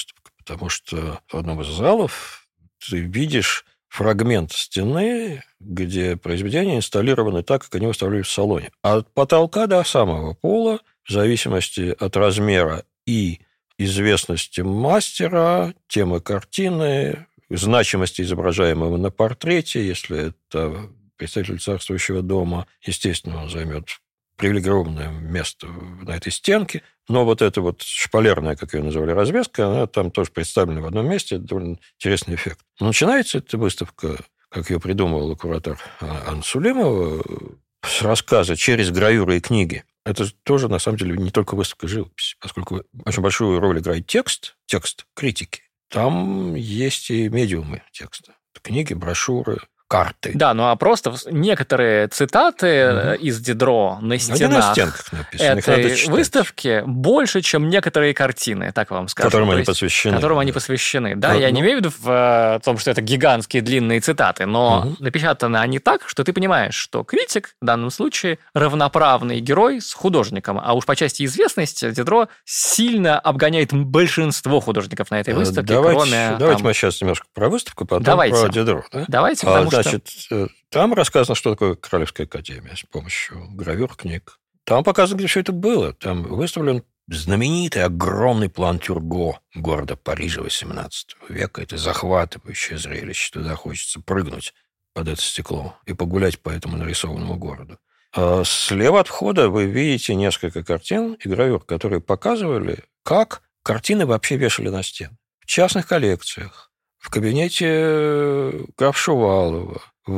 потому что в одном из залов ты видишь фрагмент стены, где произведения инсталлированы так, как они выставлялись в салоне. От потолка до самого пола, в зависимости от размера и известности мастера, темы картины, значимости изображаемого на портрете, если это представитель царствующего дома, естественно, он займет привилегированное место на этой стенке. Но вот эта вот шпалерная, как ее называли, развеска, она там тоже представлена в одном месте. Это довольно интересный эффект. Начинается эта выставка, как ее придумывала куратор Анна Сулимова, с рассказа через гравюры и книги. Это тоже, на самом деле, не только выставка живописи, поскольку очень большую роль играет текст критики. Там есть и медиумы текста. Книги, брошюры, карты. Да, ну а просто некоторые цитаты из Дидро на стенах этой выставки больше, чем некоторые картины, так вам скажу. Которым они посвящены. Которым они посвящены. Да, я не имею в виду в том, что это гигантские длинные цитаты, но напечатаны они так, что ты понимаешь, что критик в данном случае равноправный герой с художником. А уж по части известности Дидро сильно обгоняет большинство художников на этой выставке, Давайте мы сейчас немножко про выставку, потом про Дидро. Да? Давайте, потому что... Значит, там рассказано, что такое Королевская академия с помощью гравюр, книг. Там показано, где все это было. Там выставлен знаменитый огромный план Тюрго города Парижа XVIII века. Это захватывающее зрелище. Туда хочется прыгнуть под это стекло и погулять по этому нарисованному городу. А слева от входа вы видите несколько картин и гравюр, которые показывали, как картины вообще вешали на стены. В частных коллекциях, в кабинете граф Шувалова,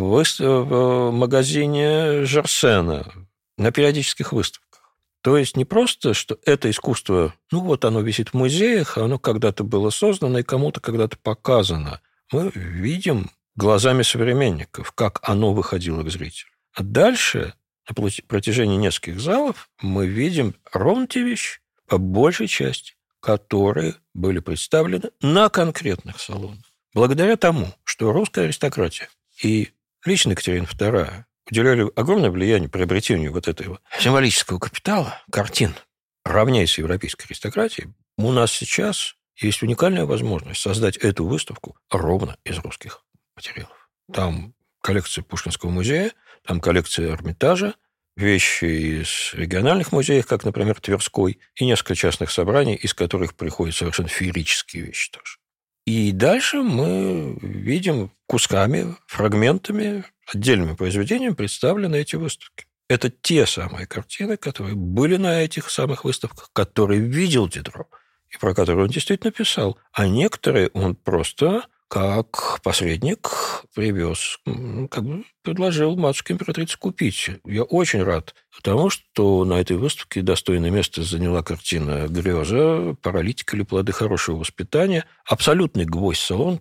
в магазине Жерсена, на периодических выставках. То есть не просто, что это искусство, оно висит в музеях, оно когда-то было создано и кому-то когда-то показано. Мы видим глазами современников, как оно выходило к зрителю. А дальше, на протяжении нескольких залов, мы видим ровно те вещи, по большей части, которые были представлены на конкретных салонах. Благодаря тому, что русская аристократия и лично Екатерина II уделяли огромное влияние приобретению вот этого символического капитала, картин, равняясь с европейской аристократией, у нас сейчас есть уникальная возможность создать эту выставку ровно из русских материалов. Там коллекция Пушкинского музея, там коллекция Эрмитажа, вещи из региональных музеев, как, например, Тверской, и несколько частных собраний, из которых приходят совершенно феерические вещи тоже. И дальше мы видим кусками, фрагментами, отдельными произведениями представлены эти выставки. Это те самые картины, которые были на этих самых выставках, которые видел Дидро, и про которые он действительно писал. А некоторые он просто как посредник привез, предложил матушке императрице купить. Я очень рад тому, что на этой выставке достойное место заняла картина «Греза», «Паралитик» или «Плоды хорошего воспитания». Абсолютный гвоздь салона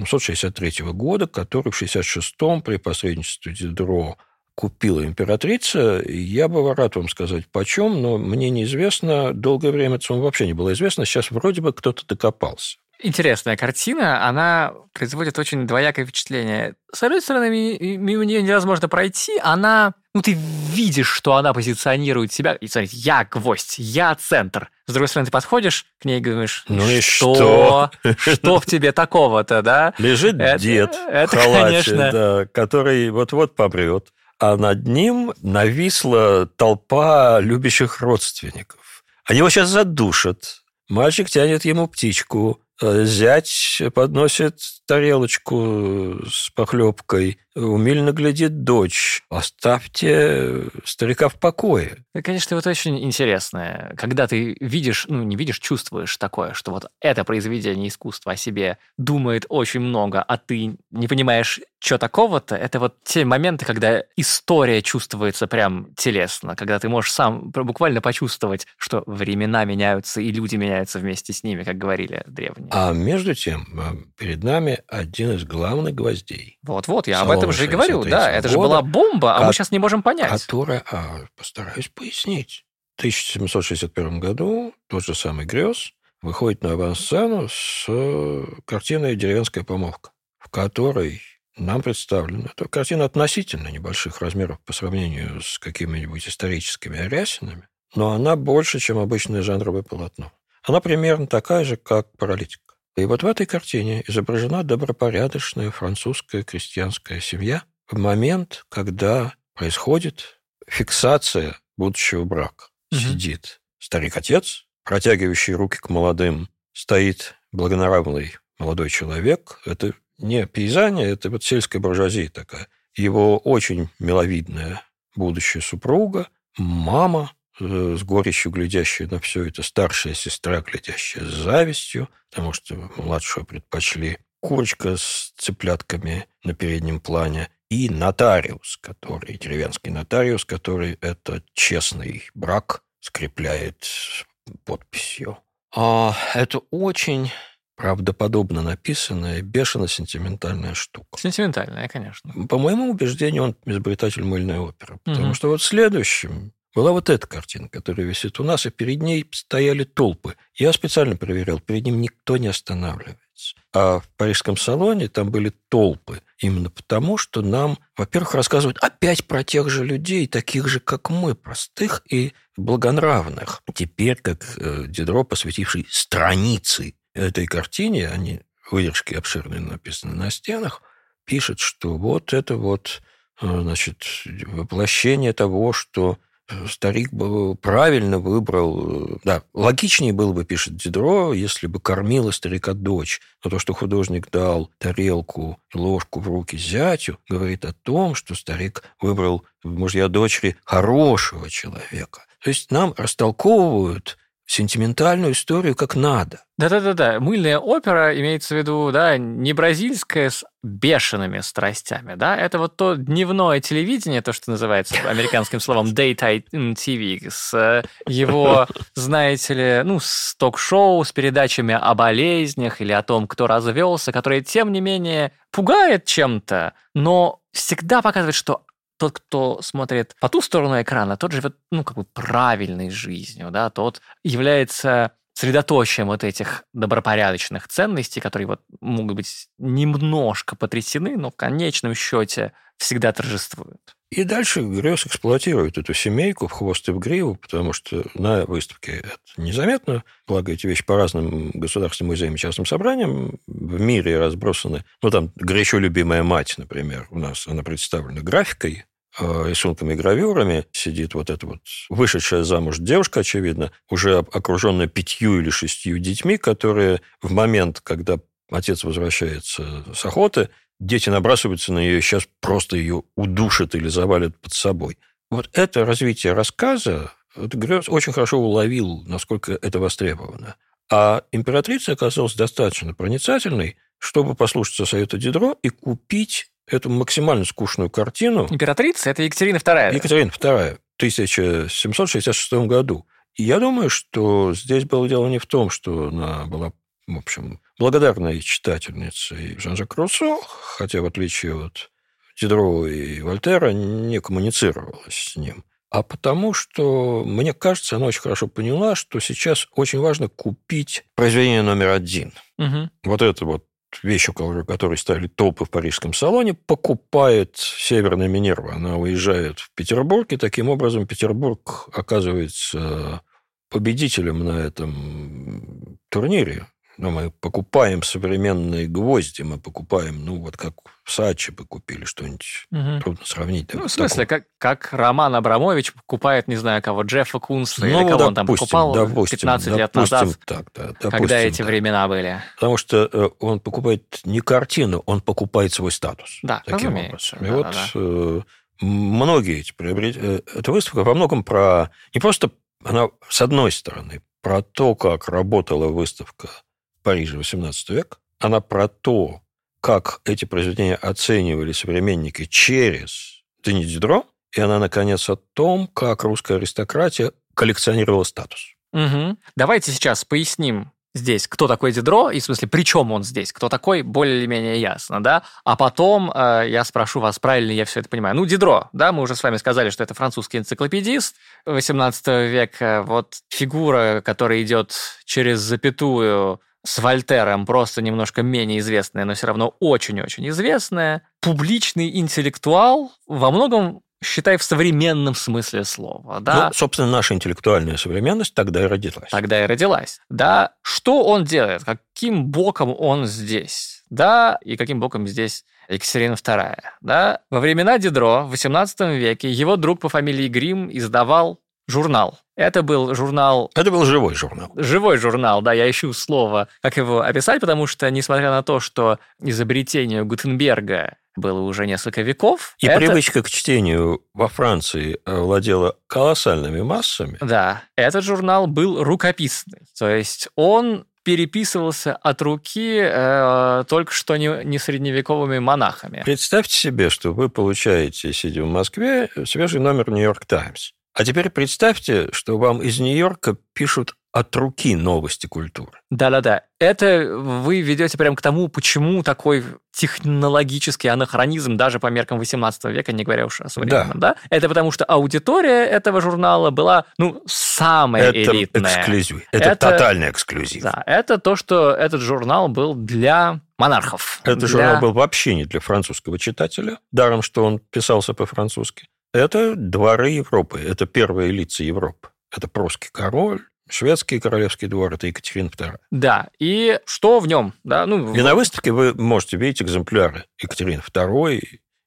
1763 года, который в 1966-м при посредничестве Дидро купила императрица. Я бы рад вам сказать, почем, но мне неизвестно. Долгое время это вообще не было известно. Сейчас вроде бы кто-то докопался. Интересная картина, она производит очень двоякое впечатление. С одной стороны, мимо нее невозможно пройти, она... ты видишь, что она позиционирует себя, и смотрите, я гвоздь, я центр. С другой стороны, ты подходишь к ней и говоришь, и что? Что в тебе такого-то, да? Лежит дед в халате, который вот-вот помрет, а над ним нависла толпа любящих родственников. Они его сейчас задушат. Мальчик тянет ему птичку, зять подносит тарелочку с похлебкой, умильно глядит дочь. Оставьте старика в покое. Конечно, вот очень интересное, когда ты видишь, не видишь, чувствуешь такое, что вот это произведение искусства о себе думает очень много, а ты не понимаешь, что такого-то. Это вот те моменты, когда история чувствуется прям телесно, когда ты можешь сам буквально почувствовать, что времена меняются и люди меняются вместе с ними, как говорили древние. А между тем, перед нами один из главных гвоздей. Вот-вот, я об этом же и говорю, да, это же была бомба, а мы сейчас не можем понять. Которая, постараюсь пояснить. В 1761 году тот же самый Грёз выходит на авансцену с картиной «Деревенская помолвка», в которой нам представлена эта картина относительно небольших размеров по сравнению с какими-нибудь историческими рясинами, но она больше, чем обычное жанровое полотно. Она примерно такая же, как «Паралитик». И вот в этой картине изображена добропорядочная французская крестьянская семья в момент, когда происходит фиксация будущего брака. Сидит старик-отец, протягивающий руки к молодым, стоит благонравный молодой человек. Это не пейзане, это вот сельская буржуазия такая. Его очень миловидная будущая супруга, мама, с горечью глядящая на все это, старшая сестра, глядящая с завистью, потому что младшего предпочли, курочка с цыплятками на переднем плане, и нотариус, деревенский нотариус, который это честный брак скрепляет подписью. Это очень правдоподобно написанная, бешено сентиментальная штука. Сентиментальная, конечно. По моему убеждению, он изобретатель мыльной оперы. Потому что вот следующим была вот эта картина, которая висит у нас, и перед ней стояли толпы. Я специально проверял, перед ним никто не останавливается. А в Парижском салоне там были толпы. Именно потому, что нам, во-первых, рассказывают опять про тех же людей, таких же, как мы, простых и благонравных. Теперь, как Дидро, посвятивший страницы этой картине, они выдержки обширные написаны на стенах, пишет, что вот это вот, значит, воплощение того, что старик бы правильно выбрал. Да, логичнее было бы, пишет Дидро, если бы кормила старика дочь. Но то, что художник дал тарелку и ложку в руки зятю, говорит о том, что старик выбрал в мужья дочери хорошего человека. То есть нам растолковывают сентиментальную историю как надо. Да-да-да. Мыльная опера, имеется в виду, да, не бразильская с бешеными страстями, да, это вот то дневное телевидение, то, что называется американским словом daytime TV, с его, знаете ли, с ток-шоу, с передачами о болезнях или о том, кто развелся, которые, тем не менее, пугает чем-то, но всегда показывает, что тот, кто смотрит по ту сторону экрана, тот живет, правильной жизнью, да, тот является средоточием вот этих добропорядочных ценностей, которые вот могут быть немножко потрясены, но в конечном счете всегда торжествуют. И дальше Грёс эксплуатирует эту семейку в хвост и в гриву, потому что на выставке это незаметно, благо эти вещи по разным государственным музеям и частным собраниям в мире разбросаны. Там горячо любимая мать, например, у нас, она представлена графикой, рисунками и гравюрами, сидит вот эта вот вышедшая замуж девушка, очевидно, уже окруженная 5 или 6 детьми, которые в момент, когда отец возвращается с охоты, дети набрасываются на нее, сейчас просто ее удушат или завалят под собой. Вот это развитие рассказа, Грёс очень хорошо уловил, насколько это востребовано. А императрица оказалась достаточно проницательной, чтобы послушаться совета Дидро и купить эту максимально скучную картину. Императрица – это Екатерина II. Екатерина II в 1766 году. И я думаю, что здесь было дело не в том, что она была, в общем, благодарной читательницей Жан-Жак Руссо, хотя, в отличие от Дидро и Вольтера, не коммуницировала с ним, а потому что, мне кажется, она очень хорошо поняла, что сейчас очень важно купить произведение номер 1. Угу. Вот это вот вещь, у которой ставили толпы в Парижском салоне, покупает Северная Минерва. Она уезжает в Петербург, и таким образом Петербург оказывается победителем на этом турнире. Но мы покупаем современные гвозди, мы покупаем, вот как в Саачи бы купили что-нибудь. Трудно сравнить. В смысле, как Роман Абрамович покупает, не знаю кого, Джеффа Кунса, или кого он там покупал 15 лет назад, когда эти времена были. Потому что он покупает не картину, он покупает свой статус. Да, таким разумеется. образом. И многие эти эта выставка во многом про... Не просто она, с одной стороны, про то, как работала выставка Парижа XVIII век, она про то, как эти произведения оценивали современники через Дени Дидро, и она, наконец, о том, как русская аристократия коллекционировала статус. Угу. Давайте сейчас поясним здесь, кто такой Дидро, и в смысле, при чем он здесь, кто такой, более или менее ясно, да? А потом я спрошу вас, правильно я все это понимаю. Дидро, да, мы уже с вами сказали, что это французский энциклопедист XVIII века, вот фигура, которая идет через запятую с Вольтером, просто немножко менее известная, но все равно очень-очень известная. Публичный интеллектуал, во многом считай, в современном смысле слова. Да? Ну, собственно, наша интеллектуальная современность тогда и родилась. Тогда и родилась. Да, что он делает? Каким боком он здесь? Да, и каким боком здесь Екатерина II? Да, во времена Дидро в XVIII веке его друг по фамилии Грим издавал журнал. Это был журнал... Это был живой журнал. Живой журнал, да, я ищу слово, как его описать, потому что, несмотря на то, что изобретению Гутенберга было уже несколько веков... И привычка к чтению во Франции владела колоссальными массами. Да, этот журнал был рукописный. То есть он переписывался от руки только что не средневековыми монахами. Представьте себе, что вы получаете, сидя в Москве, свежий номер «Нью-Йорк Таймс». А теперь представьте, что вам из Нью-Йорка пишут от руки новости культуры. Да-да-да. Это вы ведете прямо к тому, почему такой технологический анахронизм даже по меркам XVIII века, не говоря уж о современном. Да. Это потому, что аудитория этого журнала была, самая элитная. Это эксклюзив. Это тотальный эксклюзив. Да, это то, что этот журнал был для монархов. Этот журнал был вообще не для французского читателя, даром, что он писался по-французски. Это дворы Европы, это первые лица Европы. Это прусский король, шведский королевский двор, это Екатерина II. Да, и что в нем? Да, И на выставке вы можете видеть экземпляры Екатерины II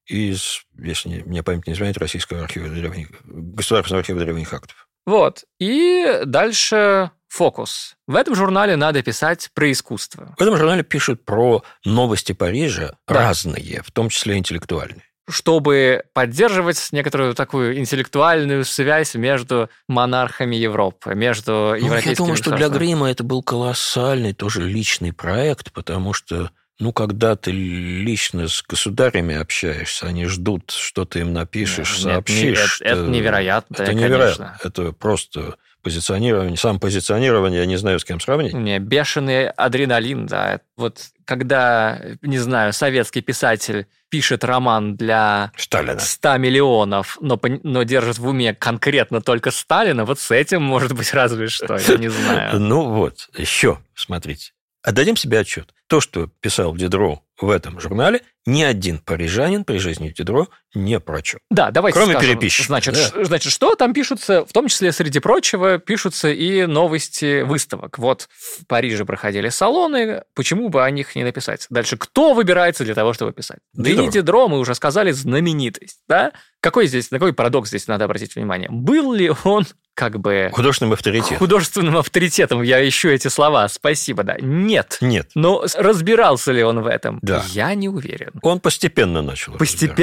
из, если мне память не изменяет, Российского архива Государственного архива древних актов. Вот, и дальше фокус. В этом журнале надо писать про искусство. В этом журнале пишут про новости Парижа разные, в том числе интеллектуальные. Чтобы поддерживать некоторую такую интеллектуальную связь между монархами Европы, между европейскими Я думаю, что для государствами. Грима это был колоссальный тоже личный проект, потому что, когда ты лично с государями общаешься, они ждут, что ты им напишешь, сообщишь. Это невероятно, это невероятно. Это просто позиционирование, самопозиционирование, я не знаю, с кем сравнить. Бешеный адреналин, да. Вот когда, не знаю, советский писатель пишет роман для Сталина. 100 миллионов, но держит в уме конкретно только Сталина, вот с этим, может быть, разве что, я не знаю. Еще, смотрите. Отдадим себе отчет. То, что писал Дидро в этом журнале, ни один парижанин при жизни Дидро не прочел. Да, давайте кроме скажем. переписчика. Значит, что там пишутся, в том числе, среди прочего, пишутся и новости выставок. Вот в Париже проходили салоны, почему бы о них не написать? Дальше, кто выбирается для того, чтобы писать? Дени Дидро, мы уже сказали, знаменитость, да? Какой парадокс здесь надо обратить внимание? Был ли он художественным авторитетом. Художественным авторитетом, я ищу эти слова, спасибо, да. Нет. Но разбирался ли он в этом? Да. Я не уверен. Он постепенно начал.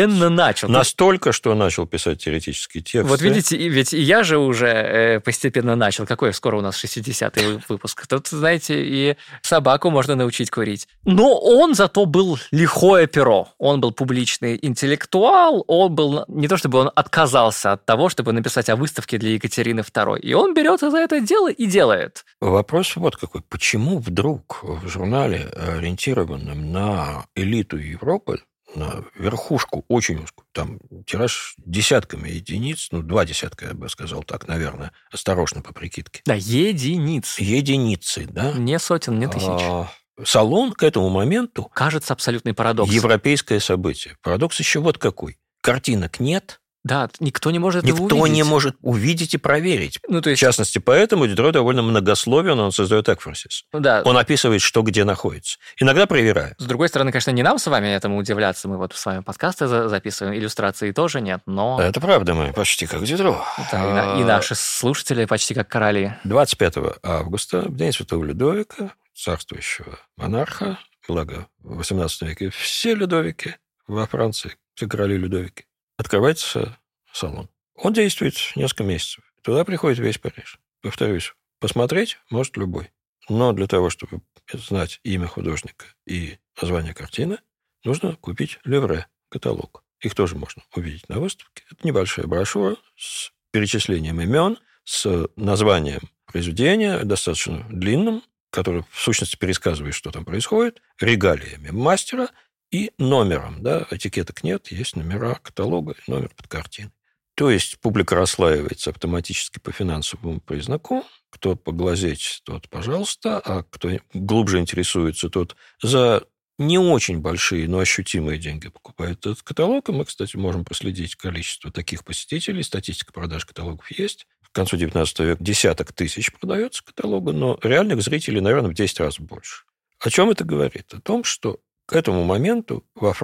Настолько, что начал писать теоретические тексты. Вот видите, ведь и я же уже постепенно начал. Какой скоро у нас 60-й выпуск? Тут, знаете, и собаку можно научить курить. Но он зато был лихое перо. Он был публичный интеллектуал, он был... Не то чтобы он отказался от того, чтобы написать о выставке для Екатерины II. И он берется за это дело и делает. Вопрос вот какой. Почему вдруг в журнале, ориентированном на элиту Европы, на верхушку очень узкую, там тираж десятками единиц, 2 десятка, я бы сказал так, наверное, осторожно по прикидке. Да, единицы. Единицы, да. Не сотен, не тысяч. Салон к этому моменту... Кажется абсолютный парадокс. Европейское событие. Парадокс еще вот какой. Картинок нет. Да, никто не может это увидеть. Никто не может увидеть и проверить. То есть... В частности, поэтому Дидро довольно многословен, он создает экфорсис. Да. Он описывает, что где находится. Иногда проверяет. С другой стороны, конечно, не нам с вами этому удивляться. Мы вот с вами подкасты записываем, иллюстрации тоже нет, но... Это правда, мы почти как Дидро. Да, и наши слушатели почти как короли. 25 августа, в день Святого Людовика, царствующего монарха, благо в XVIII веке все Людовики во Франции, все короли Людовики, открывается салон. Он действует несколько месяцев. Туда приходит весь Париж. Повторюсь, посмотреть может любой. Но для того, чтобы знать имя художника и название картины, нужно купить livre, каталог. Их тоже можно увидеть на выставке. Это небольшая брошюра с перечислением имен, с названием произведения, достаточно длинным, который в сущности пересказывает, что там происходит, регалиями мастера и номером. Да? Этикеток нет, есть номера каталога и номер под картиной. То есть публика расслаивается автоматически по финансовому признаку. Кто поглазеть, тот, пожалуйста, а кто глубже интересуется, тот за не очень большие, но ощутимые деньги покупают этот каталог. И мы, кстати, можем проследить количество таких посетителей. Статистика продаж каталогов есть. К концу XIX века десяток тысяч продается каталога, но реальных зрителей, наверное, в 10 раз больше. О чем это говорит? О том, что к этому моменту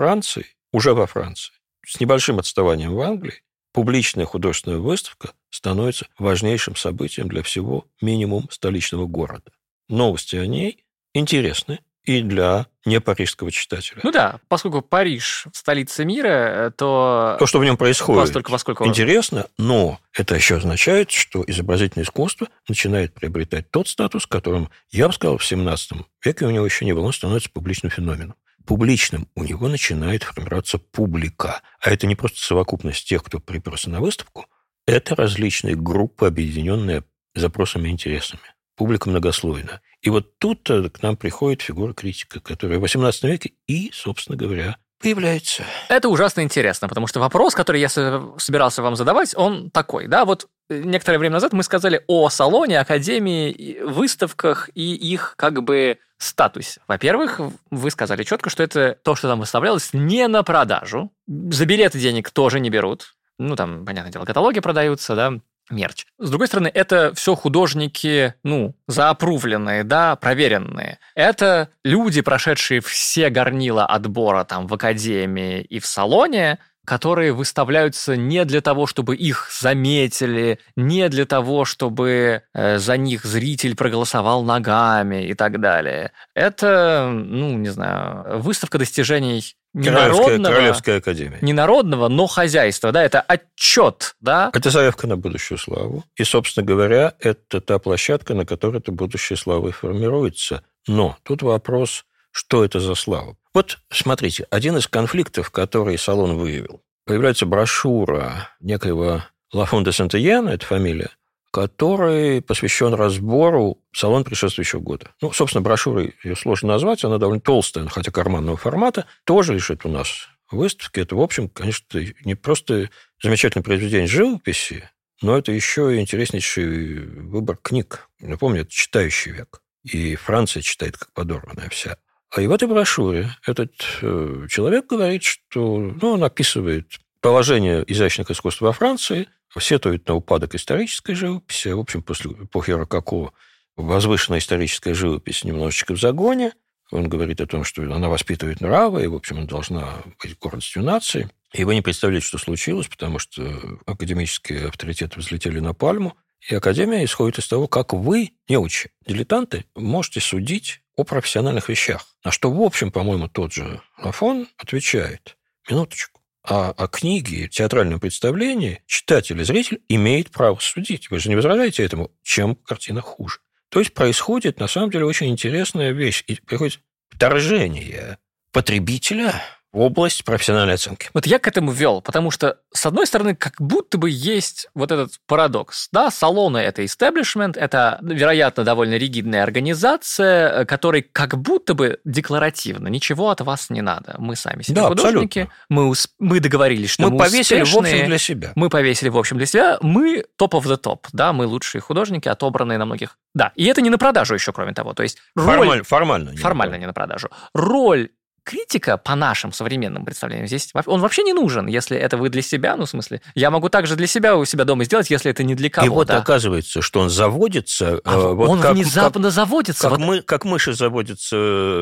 уже во Франции, с небольшим отставанием в Англии, публичная художественная выставка становится важнейшим событием для всего минимум столичного города. Новости о ней интересны и для непарижского читателя. Ну да, поскольку Париж – столица мира, то... То, что в нем происходит, поскольку... интересно, но это еще означает, что изобразительное искусство начинает приобретать тот статус, которым, я бы сказал, в XVII веке у него еще не было, он становится публичным феноменом. Публичным у него начинает формироваться публика. А это не просто совокупность тех, кто приперся на выставку, это различные группы, объединенные запросами и интересами. Публика многослойна. И вот тут к нам приходит фигура критика, которая в XVIII веке и, собственно говоря, появляется. Это ужасно интересно, потому что вопрос, который я собирался вам задавать, он такой. Да, вот некоторое время назад мы сказали о салоне, академии, выставках и их как бы статусе. Во-первых, вы сказали четко, что это то, что там выставлялось, не на продажу. За билеты денег тоже не берут. Ну, там, понятное дело, каталоги продаются, да, мерч. С другой стороны, это все художники, заапрувленные, да, проверенные. Это люди, прошедшие все горнила отбора там в академии и в салоне, которые выставляются не для того, чтобы их заметили, не для того, чтобы за них зритель проголосовал ногами и так далее. Это, не знаю, выставка достижений Королевская академия. Не народного, но хозяйства. Да, это отчет, да? Это заявка на будущую славу. И, собственно говоря, это та площадка, на которой эта будущая слава и формируется. Но тут вопрос, что это за слава? Вот, смотрите, один из конфликтов, который салон выявил, появляется брошюра некоего Лафон де Сент-Эйена, это фамилия, который посвящен разбору салон предшествующего года. Собственно, брошюрой ее сложно назвать, она довольно толстая, хотя карманного формата, тоже лежит у нас в выставке. Это, в общем, конечно, не просто замечательное произведение живописи, но это еще и интереснейший выбор книг. Напомню, это читающий век. И Франция читает как подорванная вся. А и в этой брошюре этот человек говорит, что он описывает положение изящных искусств во Франции, сетует на упадок исторической живописи. В общем, после эпохи Рококо возвышенная историческая живопись немножечко в загоне. Он говорит о том, что она воспитывает нравы, и, в общем, она должна быть гордостью нации. И вы не представляете, что случилось, потому что академические авторитеты взлетели на пальму, и академия исходит из того, как вы, неучи, дилетанты, можете судить о профессиональных вещах. На что, в общем, по-моему, тот же Лафон отвечает: минуточку. А книги, театральном представлении читатель и зритель имеет право судить. Вы же не возражаете этому, чем картина хуже. То есть происходит, на самом деле, очень интересная вещь. И приходит вторжение потребителя в область профессиональной оценки. Вот я к этому вел, потому что, с одной стороны, как будто бы есть вот этот парадокс. Да, салоны – это истеблишмент, это, вероятно, довольно ригидная организация, которой как будто бы декларативно ничего от вас не надо. Мы сами себе художники, мы договорились, что мы повесили успешные, в общем для себя. Мы повесили в общем для себя, мы top of the top, да, мы лучшие художники, отобранные на многих. Да, и это не на продажу еще, кроме того. То есть формально не на продажу. Роль критика, по нашим современным представлениям, здесь он вообще не нужен, если это вы для себя, в смысле, я могу также для себя у себя дома сделать, если это не для кого-то. И вот оказывается, что он заводится... он внезапно заводится. Как мыши заводятся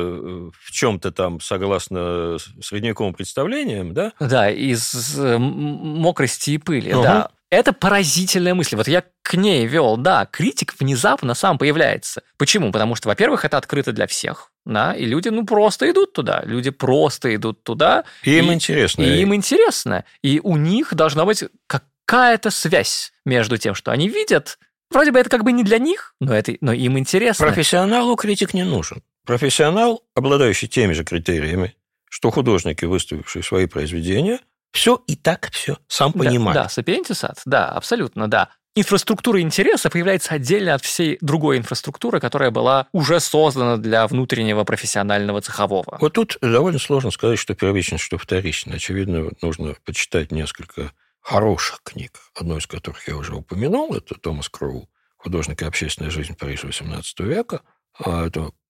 в чем-то там, согласно средневековым представлениям, да? Да, из мокрости и пыли, да. Это поразительная мысль. Вот я к ней вел, да, критик внезапно сам появляется. Почему? Потому что, во-первых, это открыто для всех, да, и люди, просто идут туда. Люди просто идут туда. И им интересно. И им интересно. И у них должна быть какая-то связь между тем, что они видят. Вроде бы это как бы не для них, но им интересно. Профессионалу критик не нужен. Профессионал, обладающий теми же критериями, что художники, выставившие свои произведения, все сам понимает. Да, сапиентисат, да, абсолютно, да. Инфраструктура интереса появляется отдельно от всей другой инфраструктуры, которая была уже создана для внутреннего профессионального цехового. Вот тут довольно сложно сказать, что первично, что вторично. Очевидно, нужно почитать несколько хороших книг, одну из которых я уже упомянул, это Томас Кроу «Художник и общественная жизнь Парижа XVIII века». Это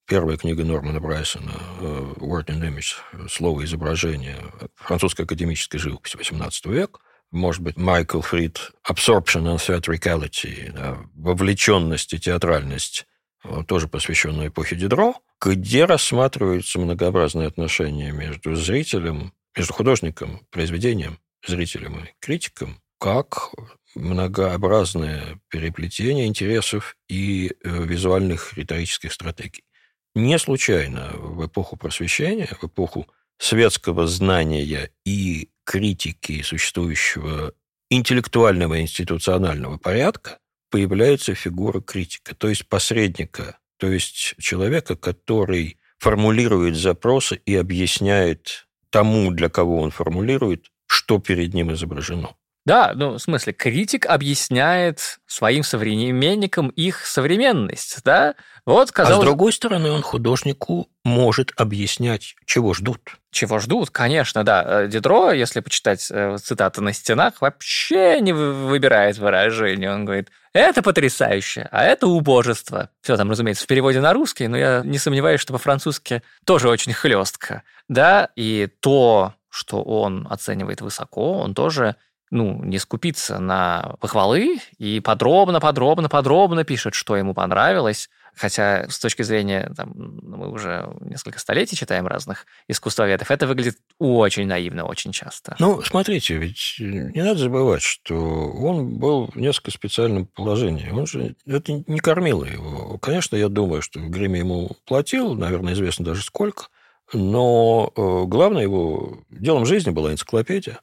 Первая книга Нормана Брайсона «Word and Image», слово изображение, французская академическая живопись XVIII века. Может быть, Майкл Фрид «Absorption and theatricality», да, вовлеченность и театральность, тоже посвященная эпохе Дидро, где рассматриваются многообразные отношения между зрителем, между художником, произведением, зрителем и критиком, как многообразное переплетение интересов и визуальных риторических стратегий. Не случайно в эпоху Просвещения, в эпоху светского знания и критики существующего интеллектуального и институционального порядка появляется фигура критика, то есть посредника, то есть человека, который формулирует запросы и объясняет тому, для кого он формулирует, что перед ним изображено. Да, в смысле, критик объясняет своим современникам их современность, да? Вот, казалось... А с другой стороны, он художнику может объяснять, чего ждут. Чего ждут, конечно, да. Дидро, если почитать цитаты на стенах, вообще не выбирает выражение. Он говорит, это потрясающе, а это убожество. Все там, разумеется, в переводе на русский, но я не сомневаюсь, что по-французски тоже очень хлестко. Да, и то, что он оценивает высоко, он тоже... не скупиться на похвалы и подробно пишет, что ему понравилось. Хотя с точки зрения, мы уже несколько столетий читаем разных искусствоведов, это выглядит очень наивно очень часто. Смотрите, ведь не надо забывать, что он был в несколько специальном положении. Он же это не кормило его. Конечно, я думаю, что Грими ему платил, наверное, известно даже сколько, но главное его делом жизни была энциклопедия.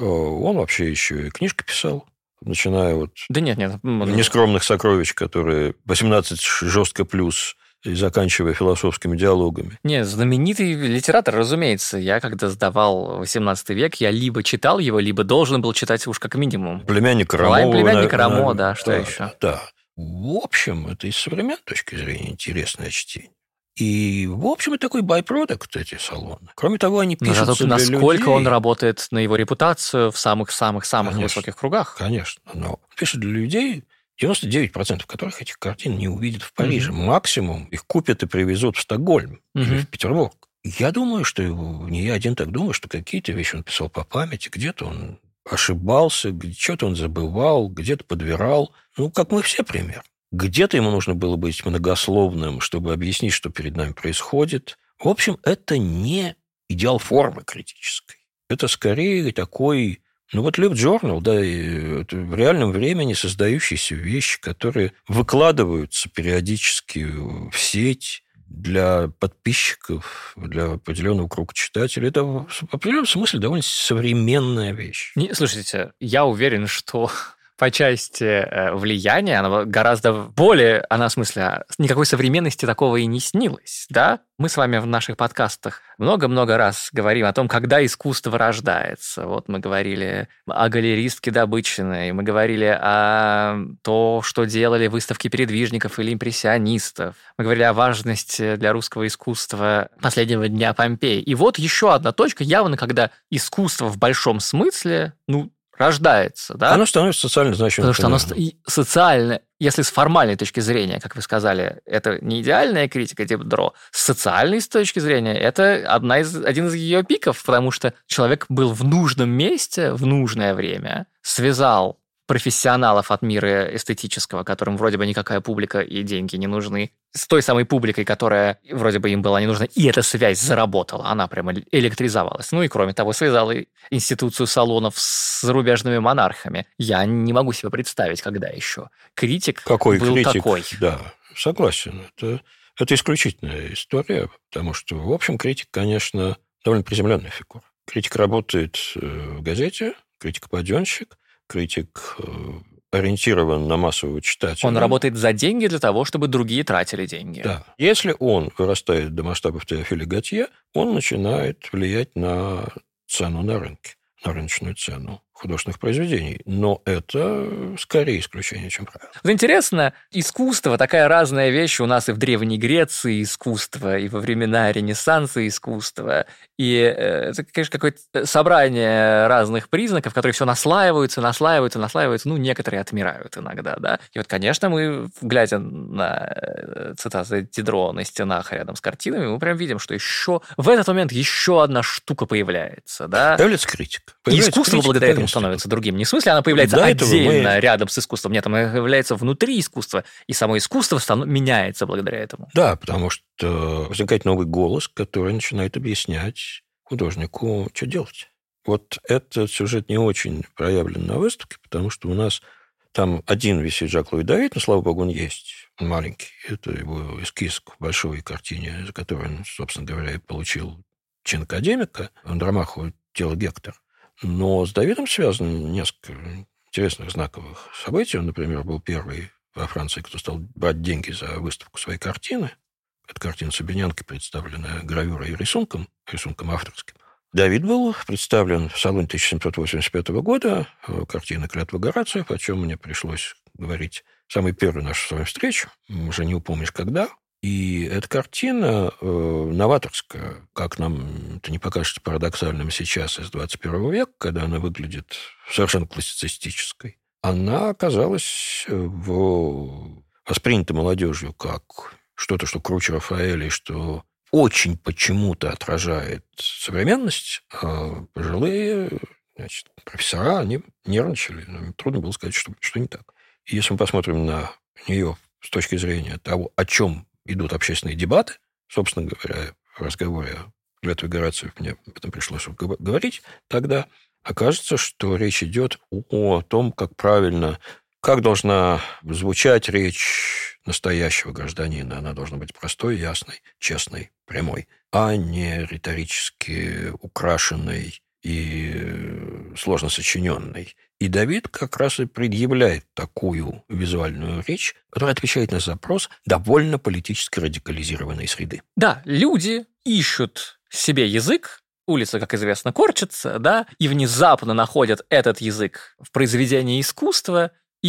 Он вообще еще и книжки писал, начиная Да нет. «Нескромных сокровищ», которые 18 жестко плюс, и заканчивая философскими диалогами. Нет, знаменитый литератор, разумеется. Я, когда сдавал 18 век, я либо читал его, либо должен был читать уж как минимум. «Племянник Рамо». «Племянник Рамо», да, что еще? Да. В общем, это и с современной точки зрения интересное чтение. И, в общем, это такой байпродукт, эти салоны. Кроме того, они пишутся для людей. Насколько он работает на его репутацию в самых-самых-самых высоких кругах. Конечно. Но пишут для людей, 99% которых этих картин не увидят в Париже. Максимум их купят и привезут в Стокгольм или в Петербург. Я думаю, что не я один так думаю, что какие-то вещи он писал по памяти, где-то он ошибался, что-то он забывал, где-то подбирал. Как мы все примерно. Где-то ему нужно было быть многословным, чтобы объяснить, что перед нами происходит. В общем, это не идеал формы критической. Это скорее такой, LiveJournal, да, это в реальном времени создающиеся вещи, которые выкладываются периодически в сеть для подписчиков, для определенного круга читателей. Это в определенном смысле довольно современная вещь. Слушайте, я уверен, что... по части влияния, она гораздо более, в смысле, никакой современности такого и не снилось, да? Мы с вами в наших подкастах много-много раз говорим о том, когда искусство рождается. Вот мы говорили о галеристке Добытчиной, мы говорили о том, что делали выставки передвижников или импрессионистов. Мы говорили о важности для русского искусства последнего дня Помпеи. И вот еще одна точка, явно, когда искусство в большом смысле, рождается, да? Оно становится социально значимым. Потому что оно социально, если с формальной точки зрения, как вы сказали, это не идеальная критика типа Дро, с социальной точки зрения это один из ее пиков, потому что человек был в нужном месте в нужное время, связал профессионалов от мира эстетического, которым вроде бы никакая публика и деньги не нужны, с той самой публикой, которая вроде бы им была не нужна, и эта связь заработала, она прямо электризовалась. И кроме того, связала институцию салонов с зарубежными монархами. Я не могу себе представить, когда еще критик был такой. Да, согласен. Это исключительная история, потому что, в общем, критик, конечно, довольно приземленная фигура. Критик работает в газете, критик-паденщик, критик ориентирован на массового читателя. Он работает за деньги для того, чтобы другие тратили деньги. Да. Если он вырастает до масштабов Теофиля Готье, он начинает влиять на цену на рынке, на рыночную цену. художественных произведений. Но это скорее исключение, чем правило. Вот интересно, искусство такая разная вещь у нас и в Древней Греции искусство, и во времена Ренессанса искусство. И это, конечно, какое-то собрание разных признаков, которые все наслаиваются, ну, некоторые отмирают иногда, да. И вот, конечно, мы, глядя на цитаты Дидро на стенах рядом с картинами, мы прям видим, что еще в этот момент еще одна штука появляется, да. Появляется критика. И искусство благодаря этому становится другим. Не в смысле, она появляется отдельно рядом с искусством. Нет, она появляется внутри искусства, и само искусство меняется благодаря этому. Да, потому что возникает новый голос, который начинает объяснять художнику, что делать. Вот этот сюжет не очень проявлен на выставке, потому что у нас там один висит Жак-Луи Давид, но, слава богу, он есть. Он маленький. Это его эскиз к большой картине, за которую он, собственно говоря, и получил чин академика, Андромаху «Тело Гектора». Но с Давидом связано несколько интересных знаковых событий. Он, например, был первый во Франции, кто стал брать деньги за выставку своей картины. Это картина Собинянки, представленная гравюрой и рисунком авторским. Давид был представлен в салоне 1785 года, картина «Клятва Горациев», о чем мне пришлось говорить в самую первую нашу с вами встречу, уже не упомнишь когда. И эта картина новаторская, как нам это не покажется парадоксальным сейчас из 21 века, когда она выглядит совершенно классицистической, она оказалась воспринята молодежью как что-то, что круче Рафаэля, и что очень почему-то отражает современность, а пожилые профессора, они нервничали. Трудно было сказать, что не так. И если мы посмотрим на нее с точки зрения того, о чем идут общественные дебаты, собственно говоря, в разговоре о «Клятве Горациев» мне об этом пришлось говорить, тогда окажется, что речь идет о том, как правильно, как должна звучать речь настоящего гражданина. Она должна быть простой, ясной, честной, прямой, а не риторически украшенной и сложно сочиненной. И Давид как раз и предъявляет такую визуальную речь, которая отвечает на запрос довольно политически радикализированной среды. Да, люди ищут себе язык, улица, как известно, корчится, да, и внезапно находят этот язык в произведении искусства,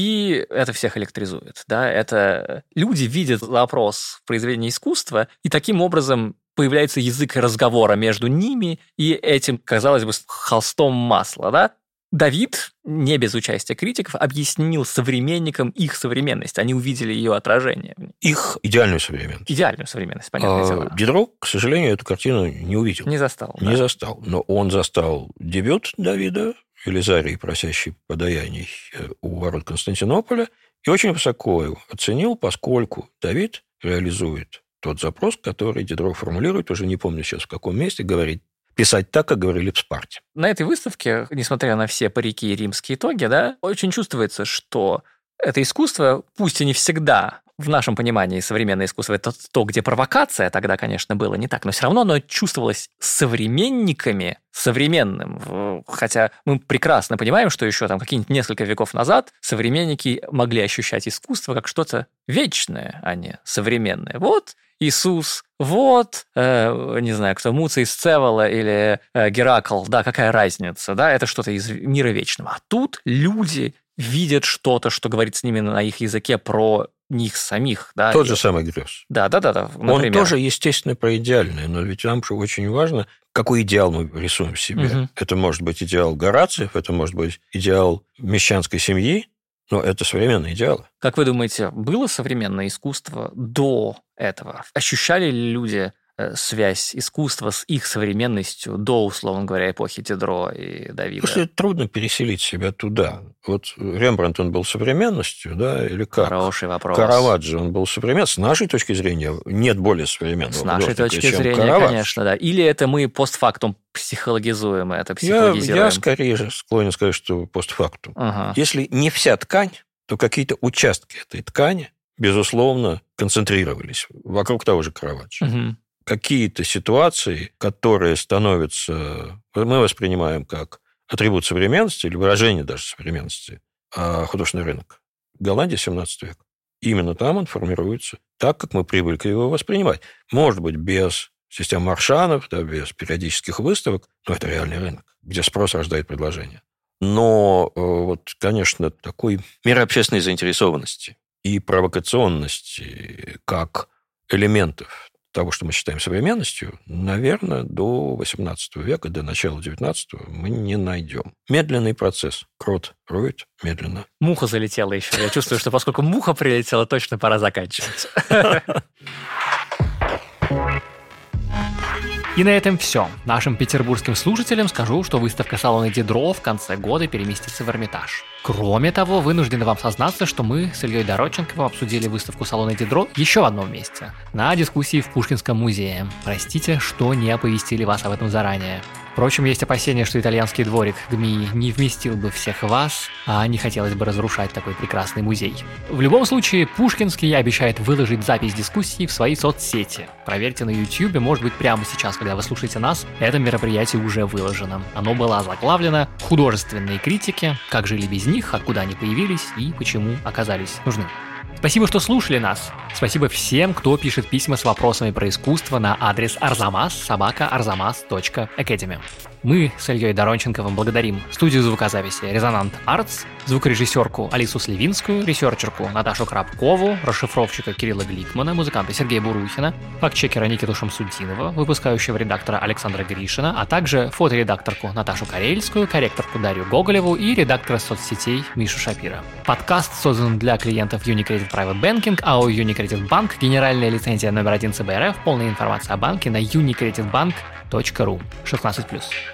и это всех электризует, да, это люди видят запрос в произведении искусства, и таким образом появляется язык разговора между ними, и этим, казалось бы, холстом масла, да. Давид, не без участия критиков, объяснил современникам их современность. Они увидели ее отражение. Их идеальную современность. Идеальную современность, понятное дело. Дидро, к сожалению, эту картину не увидел. Не застал. Не застал. Но он застал дебют Давида, Велизарий, просящий подаяний у ворот Константинополя, и очень высоко его оценил, поскольку Давид реализует тот запрос, который Дидро формулирует, уже не помню сейчас в каком месте, говорит, писать так, как говорили в Спарте. На этой выставке, несмотря на все парики и римские итоги, да, очень чувствуется, что это искусство, пусть и не всегда в нашем понимании современное искусство, это то, где провокация тогда, конечно, было не так, но все равно оно чувствовалось современниками, современным. Хотя мы прекрасно понимаем, что еще там какие-нибудь несколько веков назад современники могли ощущать искусство как что-то вечное, а не современное. Вот Иисус, вот, не знаю, кто, Муций Сцевола или Геракл, да, какая разница, да, это что-то из мира вечного. А тут люди видят что-то, что говорит с ними на их языке про них самих. Да? Тот же самый Грёс. Да, например. Он тоже, естественно, про идеальное, но ведь нам же очень важно, какой идеал мы рисуем в себе. Угу. Это может быть идеал Горациев, это может быть идеал мещанской семьи, но это современные идеалы. Как вы думаете, было современное искусство до этого? Ощущали ли люди связь искусства с их современностью до, условно говоря, эпохи Дидро и Давида? Слушай, трудно переселить себя туда. Вот Рембрандт, он был современностью, да, или как? Хороший вопрос. Караваджо, он был современным. С нашей точки зрения нет более современного художника, с нашей точки зрения, Караваджо. Конечно, да. Или это мы постфактум психологизуем, это психологизируем? Я скорее же склонен сказать, что постфактум. Ага. Если не вся ткань, то какие-то участки этой ткани, безусловно, концентрировались вокруг того же Караваджо. Угу. Какие-то ситуации, которые становятся, мы воспринимаем как атрибут современности или выражение даже современности, художественный рынок. Голландия, 17 век. Именно там он формируется так, как мы привыкли его воспринимать. Может быть, без систем маршанов, да, без периодических выставок, но это реальный рынок, где спрос рождает предложение. Но вот, конечно, такой меры общественной заинтересованности и провокационности как элементов того, что мы считаем современностью, наверное, до XVIII века, до начала XIX мы не найдем. Медленный процесс. Крот роет медленно. Муха залетела еще. Я чувствую, что поскольку муха прилетела, точно пора заканчивать. И на этом все. Нашим петербургским слушателям скажу, что выставка салона Дидро в конце года переместится в Эрмитаж. Кроме того, вынуждены вам сознаться, что мы с Ильей Дороченковым обсудили выставку салона Дидро еще в одном месте. На дискуссии в Пушкинском музее. Простите, что не оповестили вас об этом заранее. Впрочем, есть опасения, что итальянский дворик ГМИ не вместил бы всех вас, а не хотелось бы разрушать такой прекрасный музей. В любом случае, Пушкинский обещает выложить запись дискуссии в свои соцсети. Проверьте на YouTube, может быть, прямо сейчас, когда вы слушаете нас, это мероприятие уже выложено. Оно было озаглавлено «Художественные критики. Как жили без них, откуда они появились и почему оказались нужны». Спасибо, что слушали нас. Спасибо всем, кто пишет письма с вопросами про искусство на адрес arzamas@arzamas.academy. Мы с Ильей Доронченковым благодарим студию звукозаписи «Резонант Артс», звукорежиссерку Алису Сливинскую, ресерчерку Наташу Крабкову, расшифровщика Кирилла Гликмана, музыканта Сергея Бурухина, фактчекера Никиту Шамсудинова, выпускающего редактора Александра Гришина, а также фоторедакторку Наташу Карельскую, корректорку Дарью Гоголеву и редактора соцсетей Мишу Шапира. Подкаст создан для клиентов Unicredit Private Banking, АО Unicredit Bank, генеральная лицензия номер 1 ЦБ РФ, полная информация о банке на unicreditbank.ru 16+.